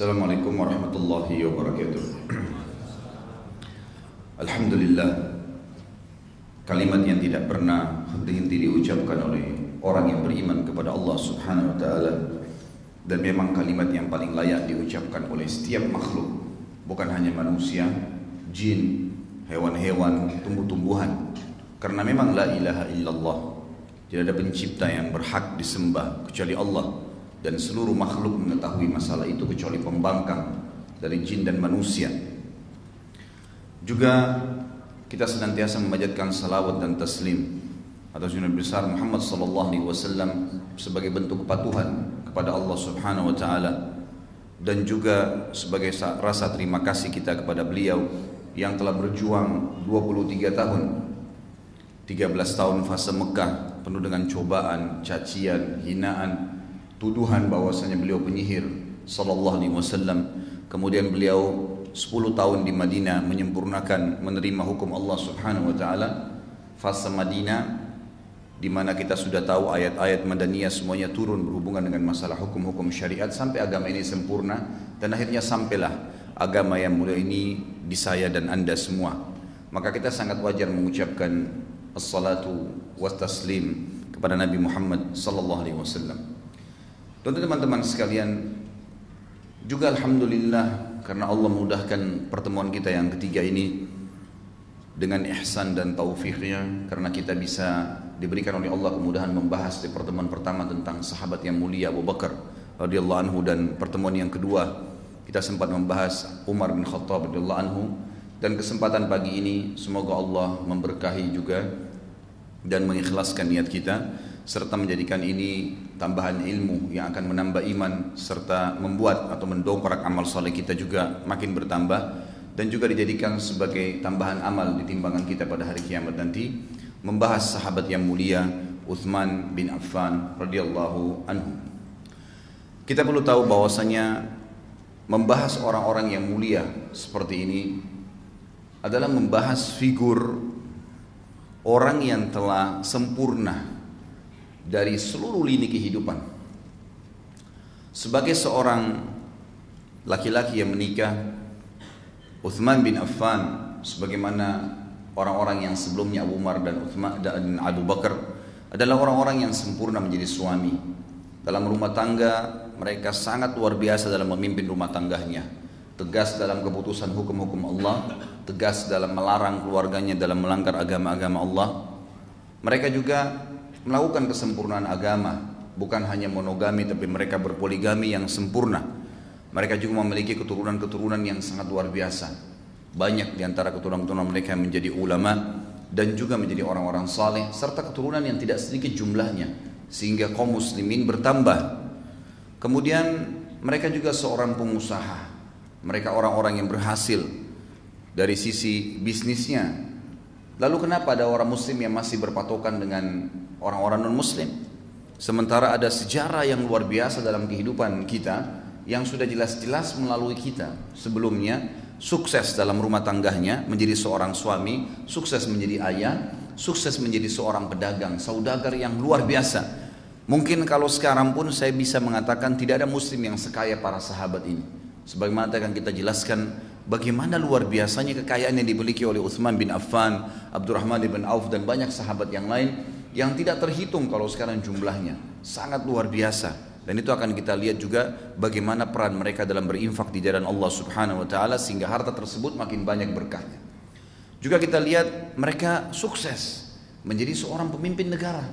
Assalamualaikum warahmatullahi wabarakatuh. Alhamdulillah, kalimat yang tidak pernah henti-henti diucapkan oleh orang yang beriman kepada Allah Subhanahu wa taala, dan memang kalimat yang paling layak diucapkan oleh setiap makhluk, bukan hanya manusia, jin, hewan-hewan, tumbuh-tumbuhan. Karena memang la ilaha illallah, tidak ada pencipta yang berhak disembah kecuali Allah, dan seluruh makhluk mengetahui masalah itu kecuali pembangkang dari jin dan manusia. Juga kita senantiasa memanjatkan salawat dan taslim atas Nabi besar Muhammad sallallahu alaihi wasallam sebagai bentuk kepatuhan kepada Allah Subhanahu wa taala, dan juga sebagai rasa terima kasih kita kepada beliau yang telah berjuang 23 tahun, 13 tahun fase Mekah penuh dengan cobaan, cacian, hinaan, tuduhan bahwasanya beliau penyihir sallallahu alaihi wasallam. Kemudian beliau 10 tahun di Madinah menyempurnakan menerima hukum Allah Subhanahu wa taala. Fase Madinah di mana kita sudah tahu ayat-ayat Madaniyah semuanya turun berhubungan dengan masalah hukum-hukum syariat sampai agama ini sempurna, dan akhirnya sampailah agama yang mulia ini di saya dan Anda semua. Maka kita sangat wajar mengucapkan as-salatu was taslim kepada Nabi Muhammad sallallahu alaihi wasallam. Tentu teman-teman sekalian, juga alhamdulillah karena Allah mudahkan pertemuan kita yang ketiga ini dengan ihsan dan taufiknya, karena kita bisa diberikan oleh Allah kemudahan membahas di pertemuan pertama tentang sahabat yang mulia Abu Bakar radhiyallahu anhu, dan pertemuan yang kedua kita sempat membahas Umar bin Khattab radhiyallahu anhu. Dan kesempatan pagi ini semoga Allah memberkahi juga dan mengikhlaskan niat kita, serta menjadikan ini tambahan ilmu yang akan menambah iman, serta membuat atau mendongkrak amal soleh kita juga makin bertambah, dan juga dijadikan sebagai tambahan amal di timbangan kita pada hari kiamat nanti, membahas sahabat yang mulia Uthman bin Affan radhiyallahu anhu. Kita perlu tahu bahwasanya membahas orang-orang yang mulia seperti ini adalah membahas figur orang yang telah sempurna dari seluruh lini kehidupan. Sebagai seorang laki-laki yang menikah, Uthman bin Affan sebagaimana orang-orang yang sebelumnya Abu Umar dan Uthman dan Abu Bakar adalah orang-orang yang sempurna menjadi suami. Dalam rumah tangga mereka sangat luar biasa dalam memimpin rumah tangganya, tegas dalam keputusan hukum-hukum Allah, tegas dalam melarang keluarganya dalam melanggar agama-agama Allah. Mereka juga melakukan kesempurnaan agama, bukan hanya monogami tapi mereka berpoligami yang sempurna. Mereka juga memiliki keturunan-keturunan yang sangat luar biasa. Banyak di antara keturunan-keturunan mereka menjadi ulama dan juga menjadi orang-orang saleh, serta keturunan yang tidak sedikit jumlahnya, sehingga kaum muslimin bertambah. Kemudian mereka juga seorang pengusaha. Mereka orang-orang yang berhasil dari sisi bisnisnya. Lalu kenapa ada orang muslim yang masih berpatokan dengan orang-orang non-muslim? Sementara ada sejarah yang luar biasa dalam kehidupan kita yang sudah jelas-jelas melalui kita. Sebelumnya sukses dalam rumah tangganya, menjadi seorang suami, sukses menjadi ayah, sukses menjadi seorang pedagang, saudagar yang luar biasa. Mungkin kalau sekarang pun saya bisa mengatakan tidak ada muslim yang sekaya para sahabat ini. Sebagaimana akan kita jelaskan bagaimana luar biasanya kekayaan yang dimiliki oleh Uthman bin Affan, Abdurrahman bin Auf, dan banyak sahabat yang lain yang tidak terhitung kalau sekarang jumlahnya, sangat luar biasa. Dan itu akan kita lihat juga bagaimana peran mereka dalam berinfak di jalan Allah Subhanahu wa taala, sehingga harta tersebut makin banyak berkahnya. Juga kita lihat mereka sukses menjadi seorang pemimpin negara.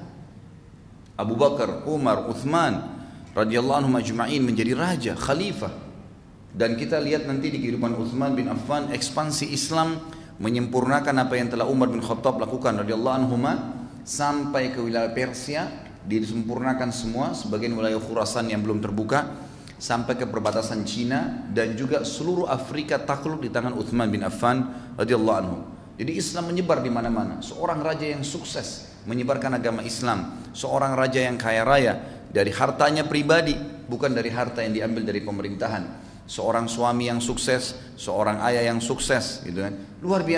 Abu Bakar, Umar, Uthman radhiyallahu anhum ajma'in menjadi raja, khalifah. Dan kita lihat nanti di kehidupan Uthman bin Affan ekspansi Islam, menyempurnakan apa yang telah Umar bin Khattab lakukan radhiyallahu anhuma sampai ke wilayah Persia, disempurnakan semua, sebagian wilayah Khurasan yang belum terbuka, sampai ke perbatasan Cina, dan juga seluruh Afrika takluk di tangan Uthman bin Affan radhiyallahu anhu. Jadi Islam menyebar di mana-mana. Seorang raja yang sukses menyebarkan agama Islam, seorang raja yang kaya raya dari hartanya pribadi, bukan dari harta yang diambil dari pemerintahan. Seorang suami yang sukses, seorang ayah yang sukses, gitu kan. Luar biasa.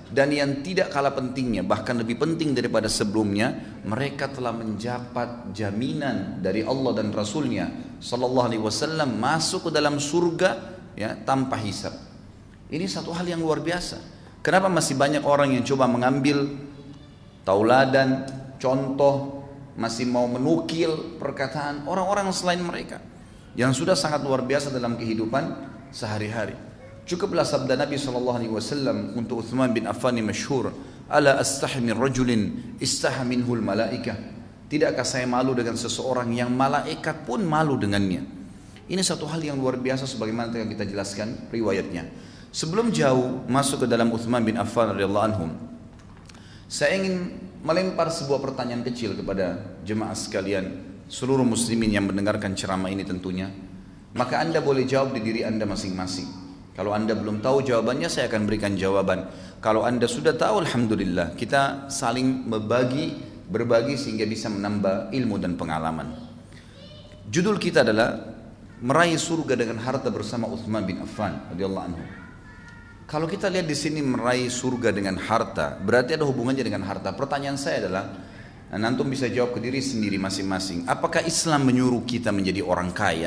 dan yang tidak kalah pentingnya, bahkan lebih penting daripada sebelumnya, mereka telah mendapat jaminan dari Allah dan Rasulnya Sallallahu Alaihi Wasallam masuk ke dalam surga ya tanpa hisab. Ini satu hal yang luar biasa. Kenapa masih banyak orang yang coba mengambil tauladan, contoh, masih mau menukil perkataan orang-orang selain mereka yang sudah sangat luar biasa dalam kehidupan sehari-hari. Cukuplah sabda Nabi SAW untuk Uthman bin Affan yang masyhur, ala astahi min rajulin istaha minhul malaikah. Tidakkah saya malu dengan seseorang yang malaikat pun malu dengannya. Ini satu hal yang luar biasa sebagaimana yang kita jelaskan riwayatnya. Sebelum jauh masuk ke dalam Uthman bin Affan radhiyallahu anhum, saya ingin melempar sebuah pertanyaan kecil kepada jemaah sekalian, seluruh muslimin yang mendengarkan ceramah ini tentunya. Maka Anda boleh jawab di diri Anda masing-masing. Kalau Anda belum tahu jawabannya, saya akan berikan jawaban. Kalau Anda sudah tahu, alhamdulillah, kita saling berbagi sehingga bisa menambah ilmu dan pengalaman. Judul kita adalah meraih surga dengan harta bersama Uthman bin Affan radhiyallahu anhu. Kalau kita lihat di sini meraih surga dengan harta, berarti ada hubungannya dengan harta. Pertanyaan saya adalah, antum bisa jawab ke diri sendiri masing-masing. Apakah Islam menyuruh kita menjadi orang kaya?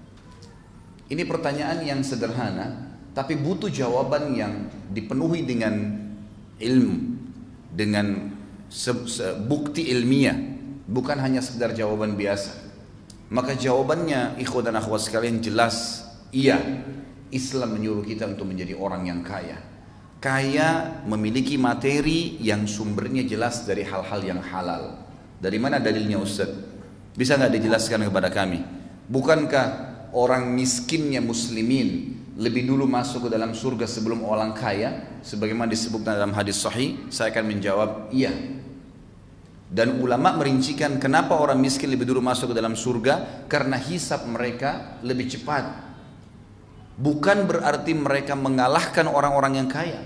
Ini pertanyaan yang sederhana, tapi butuh jawaban yang dipenuhi dengan ilmu, dengan bukti ilmiah, bukan hanya sekedar jawaban biasa. Maka jawabannya, ikhwan dan akhwat sekalian, jelas iya. Islam menyuruh kita untuk menjadi orang yang kaya. Kaya memiliki materi yang sumbernya jelas dari hal-hal yang halal. Dari mana dalilnya Ustaz? Bisa nggak dijelaskan kepada kami? Bukankah orang miskinnya muslimin lebih dulu masuk ke dalam surga sebelum orang kaya? Sebagaimana disebutkan dalam hadis sahih, saya akan menjawab iya. Dan ulama merincikan kenapa orang miskin lebih dulu masuk ke dalam surga, karena hisab mereka lebih cepat. Bukan berarti mereka mengalahkan orang-orang yang kaya.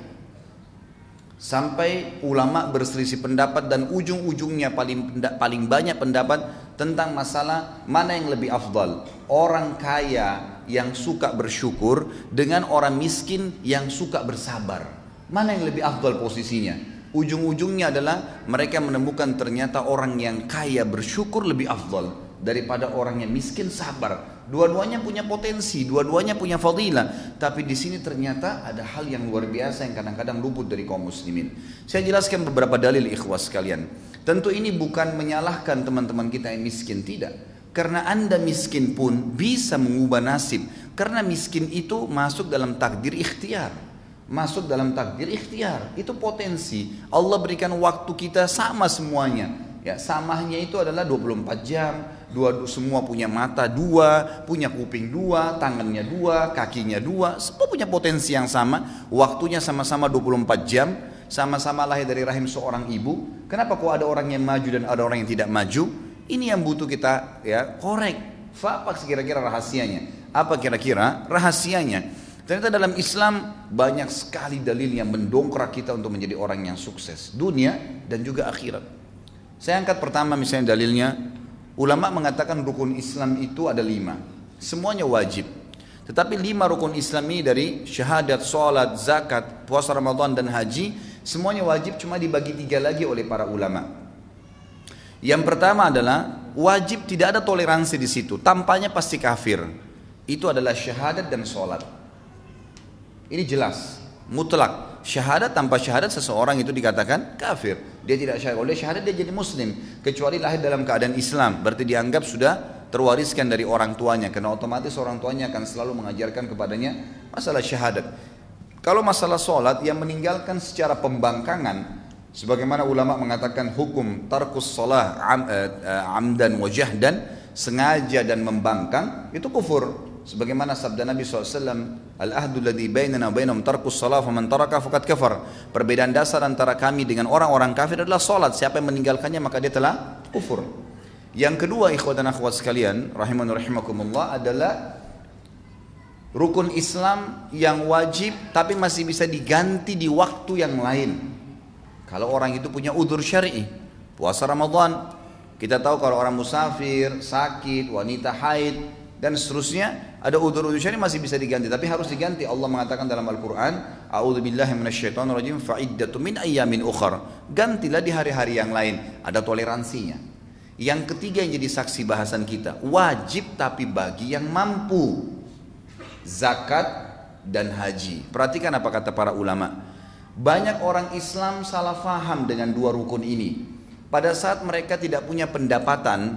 Sampai ulama berselisih pendapat dan ujung-ujungnya paling banyak pendapat tentang masalah mana yang lebih afdal. Orang kaya yang suka bersyukur dengan orang miskin yang suka bersabar. Mana yang lebih afdal posisinya? Ujung-ujungnya adalah mereka menemukan ternyata orang yang kaya bersyukur lebih afdal daripada orang yang miskin sabar. Dua-duanya punya potensi, dua-duanya punya fadilah. Tapi di sini ternyata ada hal yang luar biasa yang kadang-kadang luput dari kaum muslimin. Saya jelaskan beberapa dalil ikhwas sekalian. Tentu ini bukan menyalahkan teman-teman kita yang miskin, tidak. Karena Anda miskin pun bisa mengubah nasib. Karena miskin itu masuk dalam takdir ikhtiar. Masuk dalam takdir ikhtiar. Itu potensi. Allah berikan waktu kita sama semuanya. Ya, samanya itu adalah 24 jam, semua punya mata dua, punya kuping dua, tangannya dua, kakinya dua, semua punya potensi yang sama, waktunya sama-sama 24 jam, sama-sama lahir dari rahim seorang ibu. Kenapa kok ada orang yang maju dan ada orang yang tidak maju? Ini yang butuh kita ya korek. Apa kira-kira rahasianya? Apa kira-kira rahasianya? Ternyata dalam Islam banyak sekali dalil yang mendongkrak kita untuk menjadi orang yang sukses, dunia dan juga akhirat. Saya angkat pertama misalnya dalilnya, ulama mengatakan rukun Islam itu ada 5, semuanya wajib. Tetapi 5 rukun Islam ini dari syahadat, salat, zakat, puasa Ramadan dan haji, semuanya wajib, cuma dibagi 3 lagi oleh para ulama. Yang pertama adalah wajib, tidak ada toleransi di situ, tampaknya pasti kafir. Itu adalah syahadat dan salat. Ini jelas, mutlak. Syahadat, tanpa syahadat seseorang itu dikatakan kafir. Dia tidak syahadat, oleh syahadat dia jadi muslim, kecuali lahir dalam keadaan Islam, berarti dianggap sudah terwariskan dari orang tuanya, karena otomatis orang tuanya akan selalu mengajarkan kepadanya masalah syahadat. Kalau masalah sholat, yang meninggalkan secara pembangkangan, sebagaimana ulama mengatakan hukum tarkus sholah amdan wa jahdan, sengaja dan membangkang, itu kufur. Sebagaimana sabda Nabi SAW, al-ahdu alladhi bainana wa bainahum tarkus salat faman taraka faqad kafar. Perbedaan dasar antara kami dengan orang-orang kafir adalah salat. Siapa yang meninggalkannya maka dia telah kufur. Yang kedua, ikhwan dan akhwat sekalian, rahimani rahimakumullah, adalah rukun Islam yang wajib tapi masih bisa diganti di waktu yang lain. Kalau orang itu punya udzur syar'i, puasa Ramadan. Kita tahu kalau orang musafir, sakit, wanita haid, dan seterusnya. Ada udzur-udzur syar'i masih bisa diganti, tapi harus diganti. Allah mengatakan dalam Al-Quran, a'udzubillahi minasyaitonirrajim, fa'iddatu min ayyamin ukhar. Gantilah di hari-hari yang lain, ada toleransinya. Yang ketiga yang jadi saksi bahasan kita, wajib tapi bagi yang mampu. Zakat dan haji. Perhatikan apa kata para ulama. Banyak orang Islam salah faham dengan dua rukun ini. Pada saat mereka tidak punya pendapatan,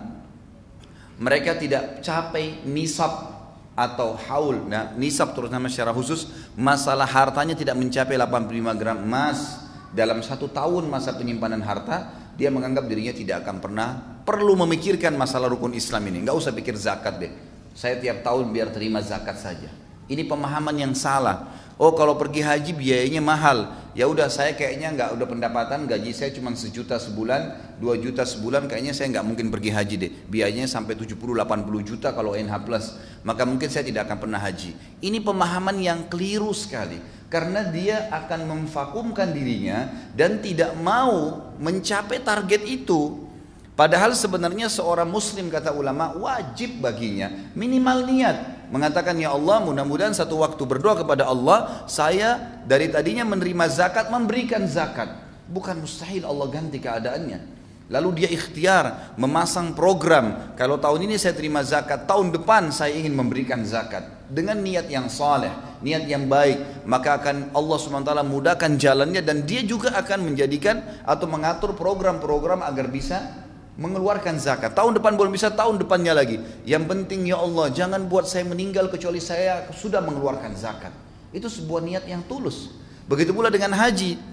mereka tidak capai nisab atau haul. Nah, nisab terutama secara khusus, masalah hartanya tidak mencapai 85 gram emas dalam 1 tahun masa penyimpanan harta, dia menganggap dirinya tidak akan pernah perlu memikirkan masalah rukun Islam ini. Nggak usah pikir zakat deh. Saya tiap tahun biar terima zakat saja. Ini pemahaman yang salah. Oh, kalau pergi haji biayanya mahal. Ya udah, saya kayaknya nggak, udah pendapatan gaji saya cuma 1 juta sebulan, 2 juta sebulan, kayaknya saya nggak mungkin pergi haji deh. Biayanya sampai 70-80 juta kalau NH plus. Maka mungkin saya tidak akan pernah haji. Ini pemahaman yang keliru sekali. Karena dia akan memvakumkan dirinya dan tidak mau mencapai target itu. Padahal sebenarnya seorang muslim, kata ulama, wajib baginya minimal niat. Mengatakan, ya Allah, mudah-mudahan satu waktu berdoa kepada Allah, saya dari tadinya menerima zakat, memberikan zakat. Bukan mustahil Allah ganti keadaannya. Lalu dia ikhtiar memasang program, kalau tahun ini saya terima zakat, tahun depan saya ingin memberikan zakat. Dengan niat yang saleh, niat yang baik, maka akan Allah SWT mudahkan jalannya, dan dia juga akan menjadikan atau mengatur program-program agar bisa mengeluarkan zakat. Tahun depan belum bisa, tahun depannya lagi. Yang penting ya Allah, jangan buat saya meninggal kecuali saya sudah mengeluarkan zakat. Itu sebuah niat yang tulus. Begitu pula dengan haji.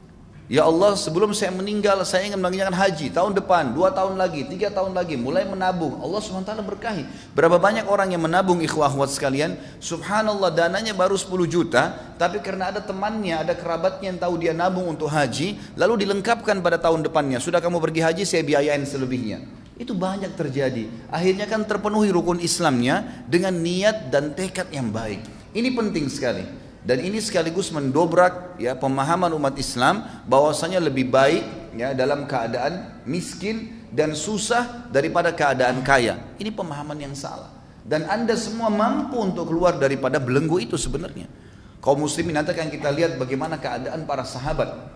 Ya Allah, sebelum saya meninggal saya ingin mengerjakan haji. Tahun depan, 2 tahun lagi, 3 tahun lagi, mulai menabung. Allah SWT berkahi. Berapa banyak orang yang menabung, ikhwah akhwat sekalian. Subhanallah, dananya baru 10 juta. Tapi karena ada temannya, ada kerabatnya yang tahu dia nabung untuk haji, lalu dilengkapkan pada tahun depannya. Sudah kamu pergi haji, saya biayain selebihnya. Itu banyak terjadi. Akhirnya kan terpenuhi rukun Islamnya dengan niat dan tekad yang baik. Ini penting sekali. Dan ini sekaligus mendobrak ya pemahaman umat Islam bahwasanya lebih baik ya dalam keadaan miskin dan susah daripada keadaan kaya. Ini pemahaman yang salah. Dan Anda semua mampu untuk keluar daripada belenggu itu sebenarnya. Kaum muslimin, nanti akan kita lihat bagaimana keadaan para sahabat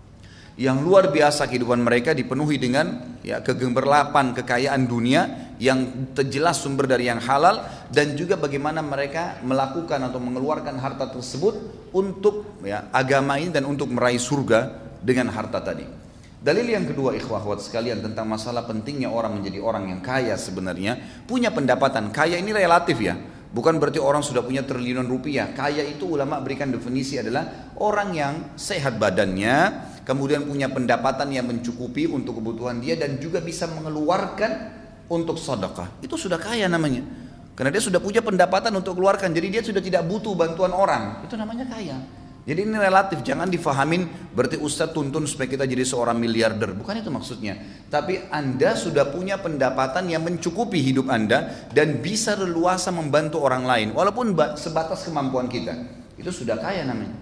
yang luar biasa, kehidupan mereka dipenuhi dengan ya kegemerlapan kekayaan dunia yang jelas sumber dari yang halal, dan juga bagaimana mereka melakukan atau mengeluarkan harta tersebut untuk ya agama ini dan untuk meraih surga dengan harta tadi. Dalil yang kedua, ikhwah akhwat sekalian, tentang masalah pentingnya orang menjadi orang yang kaya, sebenarnya punya pendapatan. Kaya ini relatif ya, bukan berarti orang sudah punya triliunan rupiah. Kaya itu ulama berikan definisi adalah orang yang sehat badannya, kemudian punya pendapatan yang mencukupi untuk kebutuhan dia, dan juga bisa mengeluarkan untuk sedekah. Itu sudah kaya namanya. Karena dia sudah punya pendapatan untuk keluarkan, jadi dia sudah tidak butuh bantuan orang. Itu namanya kaya. Jadi ini relatif, jangan difahamin berarti Ustadz tuntun supaya kita jadi seorang miliarder. Bukan itu maksudnya. Tapi Anda sudah punya pendapatan yang mencukupi hidup Anda dan bisa leluasa membantu orang lain walaupun sebatas kemampuan kita. Itu sudah kaya namanya.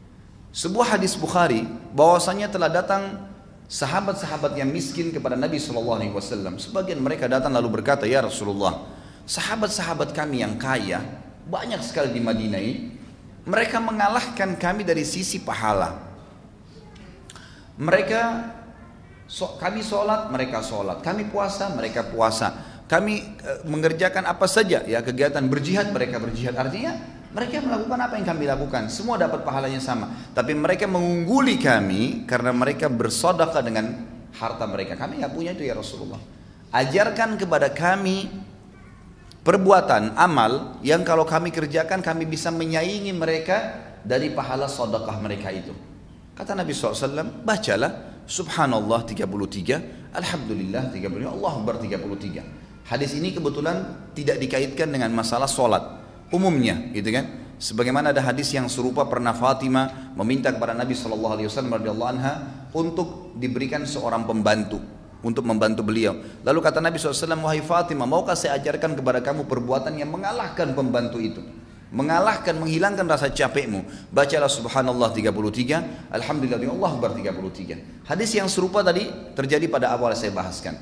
Sebuah hadis Bukhari bahwasanya telah datang sahabat-sahabat yang miskin kepada Nabi SAW. Sebagian mereka datang lalu berkata, ya Rasulullah, sahabat-sahabat kami yang kaya banyak sekali di Madinah ini, mereka mengalahkan kami dari sisi pahala. Kami sholat, mereka sholat. Kami puasa, mereka puasa. Kami mengerjakan apa saja ya kegiatan berjihad, mereka berjihad. Artinya mereka melakukan apa yang kami lakukan, semua dapat pahalanya sama. Tapi mereka mengungguli kami karena mereka bersedekah dengan harta mereka. Kami nggak punya itu ya Rasulullah. Ajarkan kepada kami perbuatan amal yang kalau kami kerjakan kami bisa menyaingi mereka dari pahala sedekah mereka itu. Kata Nabi SAW, bacalah Subhanallah 33, Alhamdulillah 33, Allahu Akbar 33. Hadis ini kebetulan tidak dikaitkan dengan masalah sholat umumnya, gitu kan? Sebagaimana ada hadis yang serupa, pernah Fatimah meminta kepada Nabi SAW radhiyallahu anha untuk diberikan seorang pembantu untuk membantu beliau. Lalu kata Nabi SAW, wahai Fatimah, maukah saya ajarkan kepada kamu perbuatan yang mengalahkan pembantu itu, mengalahkan, menghilangkan rasa capekmu? Bacalah Subhanallah 33, Alhamdulillah, Allah Akbar 33. Hadis yang serupa tadi terjadi pada awal saya bahaskan.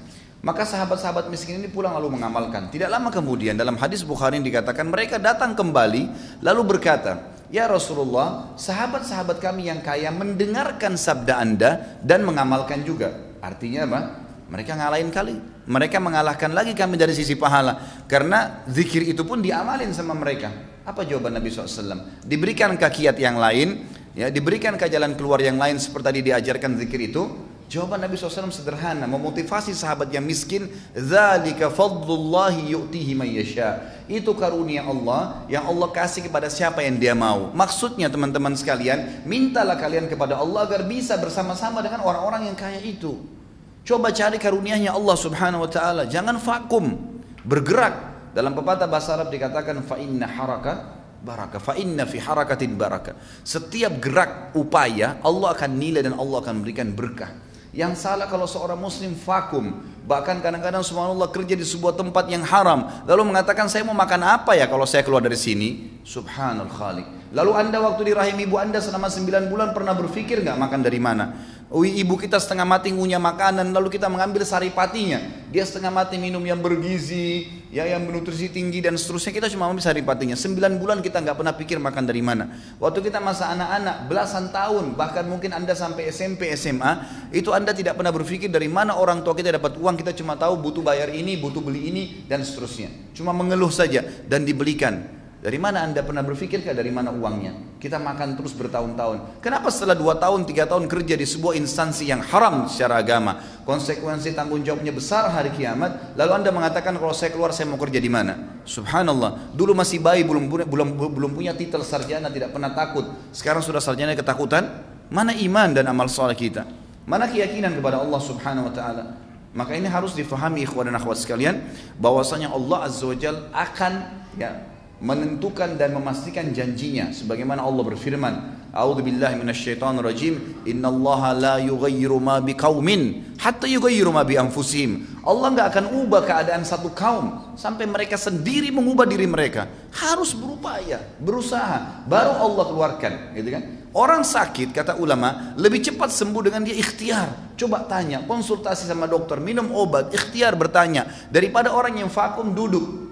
Maka sahabat-sahabat miskin ini pulang lalu mengamalkan. Tidak lama kemudian dalam hadis Bukhari dikatakan mereka datang kembali lalu berkata, "Ya Rasulullah, sahabat-sahabat kami yang kaya mendengarkan sabda Anda dan mengamalkan juga." Artinya apa? Mereka ngalahin kali. Mereka mengalahkan lagi kami dari sisi pahala. Karena zikir itu pun diamalin sama mereka. Apa jawaban Nabi SAW? Diberikan kiat yang lain, ya, diberikan ke jalan keluar yang lain seperti tadi diajarkan zikir itu. Jawaban Nabi SAW sederhana, memotivasi sahabat yang miskin, "Dzalika fadlullahi yu'tihi man yasha." Itu karunia Allah yang Allah kasih kepada siapa yang Dia mau. Maksudnya teman-teman sekalian, mintalah kalian kepada Allah agar bisa bersama-sama dengan orang-orang yang kaya itu. Coba cari karunia-Nya Allah Subhanahu wa taala, jangan vakum, bergerak. Dalam pepatah bahasa Arab dikatakan fa inna haraka barakah, fa inna fi harakatin barakah. Setiap gerak upaya Allah akan nilai dan Allah akan berikan berkah. Yang salah kalau seorang muslim vakum, bahkan kadang-kadang subhanallah kerja di sebuah tempat yang haram, lalu mengatakan saya mau makan apa ya kalau saya keluar dari sini? Subhanal Khaliq. Lalu anda waktu di rahim ibu anda selama 9 bulan pernah berpikir nggak makan dari mana? Ibu kita setengah mati ngunyah makanan, lalu kita mengambil saripatinya. Dia setengah mati minum yang bergizi, ya, yang bernutrisi tinggi dan seterusnya. Kita cuma ambil saripatinya. 9 bulan kita nggak pernah pikir makan dari mana. Waktu kita masa anak-anak, belasan tahun, bahkan mungkin anda sampai SMP, SMA, itu anda tidak pernah berpikir dari mana orang tua kita dapat uang. Kita cuma tahu butuh bayar ini, butuh beli ini, dan seterusnya. Cuma mengeluh saja dan dibelikan. Dari mana anda pernah berpikirkah dari mana uangnya? Kita makan terus bertahun-tahun. Kenapa setelah 2 tahun, 3 tahun kerja di sebuah instansi yang haram secara agama, konsekuensi tanggung jawabnya besar hari kiamat, lalu anda mengatakan kalau saya keluar saya mau kerja di mana? Subhanallah. Dulu masih bayi, belum punya titel sarjana, tidak pernah takut. Sekarang sudah sarjana ketakutan. Mana iman dan amal saleh kita? Mana keyakinan kepada Allah Subhanahu wa taala? Maka ini harus difahami ikhwan dan akhwat sekalian, bahwasanya Allah Azza wa Jalla akan, ya, menentukan dan memastikan janjinya sebagaimana Allah berfirman, a'udzubillahi minasyaitonirrajim, innallaha la yughayyiru ma biqaumin hatta yughayyiru ma bi anfusihim. Allah enggak akan ubah keadaan satu kaum sampai mereka sendiri mengubah diri mereka. Harus berupaya, berusaha, baru Allah keluarkan, gitu kan? Orang sakit, kata ulama, lebih cepat sembuh dengan dia ikhtiar. Coba tanya, konsultasi sama dokter, minum obat, ikhtiar bertanya, daripada orang yang vakum duduk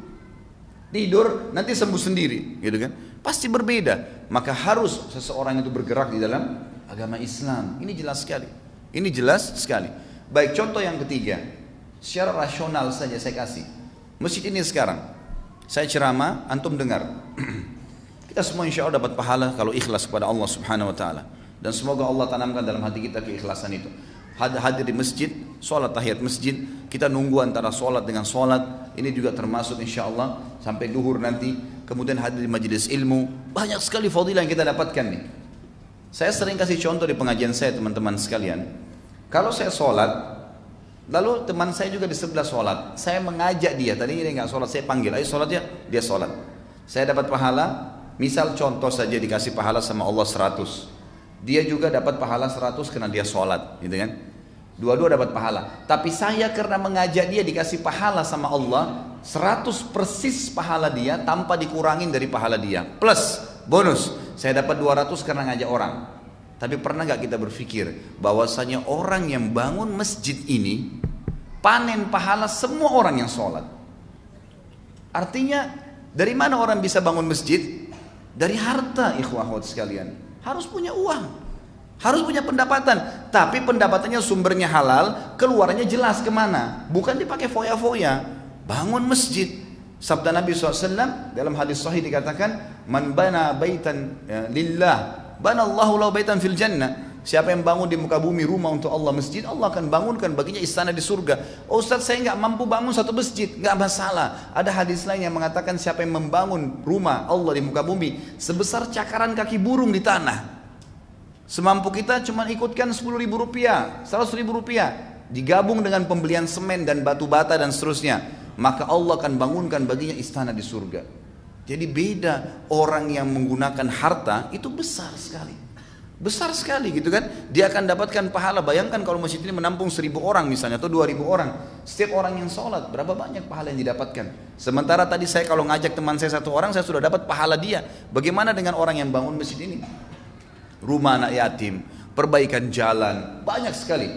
tidur nanti sembuh sendiri, gitu kan? Pasti berbeda. Maka harus seseorang itu bergerak di dalam agama Islam. Ini jelas sekali. Ini jelas sekali. Baik, contoh yang ketiga, secara rasional saja saya kasih. Masjid ini sekarang, saya ceramah, antum dengar. Kita semua insya Allah dapat pahala kalau ikhlas kepada Allah Subhanahu Wa Taala. Dan semoga Allah tanamkan dalam hati kita keikhlasan itu. Hadir di masjid, sholat tahiyat masjid, kita nunggu antara sholat dengan sholat, ini juga termasuk insya Allah sampai duhur nanti, kemudian hadir di majelis ilmu, banyak sekali fadilah yang kita dapatkan nih. Saya sering kasih contoh di pengajian saya teman-teman sekalian, kalau saya sholat, lalu teman saya juga di sebelah sholat, saya mengajak dia, tadinya dia nggak sholat, saya panggil, ayo sholat ya, dia sholat, saya dapat pahala, misal contoh saja dikasih pahala sama Allah 100, dia juga dapat pahala 100 karena dia sholat, gitu kan? Dua-dua dapat pahala. Tapi saya karena mengajak dia dikasih pahala sama Allah 100 persis pahala dia tanpa dikurangin dari pahala dia. Plus bonus, saya dapat 200 karena ngajak orang. Tapi pernah gak kita berpikir bahwasanya orang yang bangun masjid ini panen pahala semua orang yang sholat? Artinya dari mana orang bisa bangun masjid? Dari harta, ikhwah akhwat sekalian. Harus punya uang, harus punya pendapatan, tapi pendapatannya sumbernya halal, keluarnya jelas kemana, bukan dipakai foya-foya. Bangun masjid. Sabda Nabi SAW dalam hadis sahih dikatakan, man bana baitan lillah, bana Allahu lahu baitan fil jannah. Siapa yang bangun di muka bumi rumah untuk Allah, masjid, Allah akan bangunkan baginya istana di surga. Oh Ustaz, saya nggak mampu bangun satu masjid, nggak masalah. Ada hadis lain yang mengatakan siapa yang membangun rumah Allah di muka bumi sebesar cakaran kaki burung di tanah, semampu kita cuma ikutkan 10.000 rupiah, 100.000 rupiah, digabung dengan pembelian semen dan batu bata dan seterusnya, maka Allah akan bangunkan baginya istana di surga. Jadi beda orang yang menggunakan harta itu besar sekali. Besar sekali gitu kan, dia akan dapatkan pahala. Bayangkan kalau masjid ini menampung 1.000 orang misalnya, atau 2.000 orang, setiap orang yang sholat, berapa banyak pahala yang didapatkan. Sementara tadi saya kalau ngajak teman saya 1 orang, saya sudah dapat pahala dia. Bagaimana dengan orang yang bangun masjid ini? Rumah anak yatim, perbaikan jalan, banyak sekali.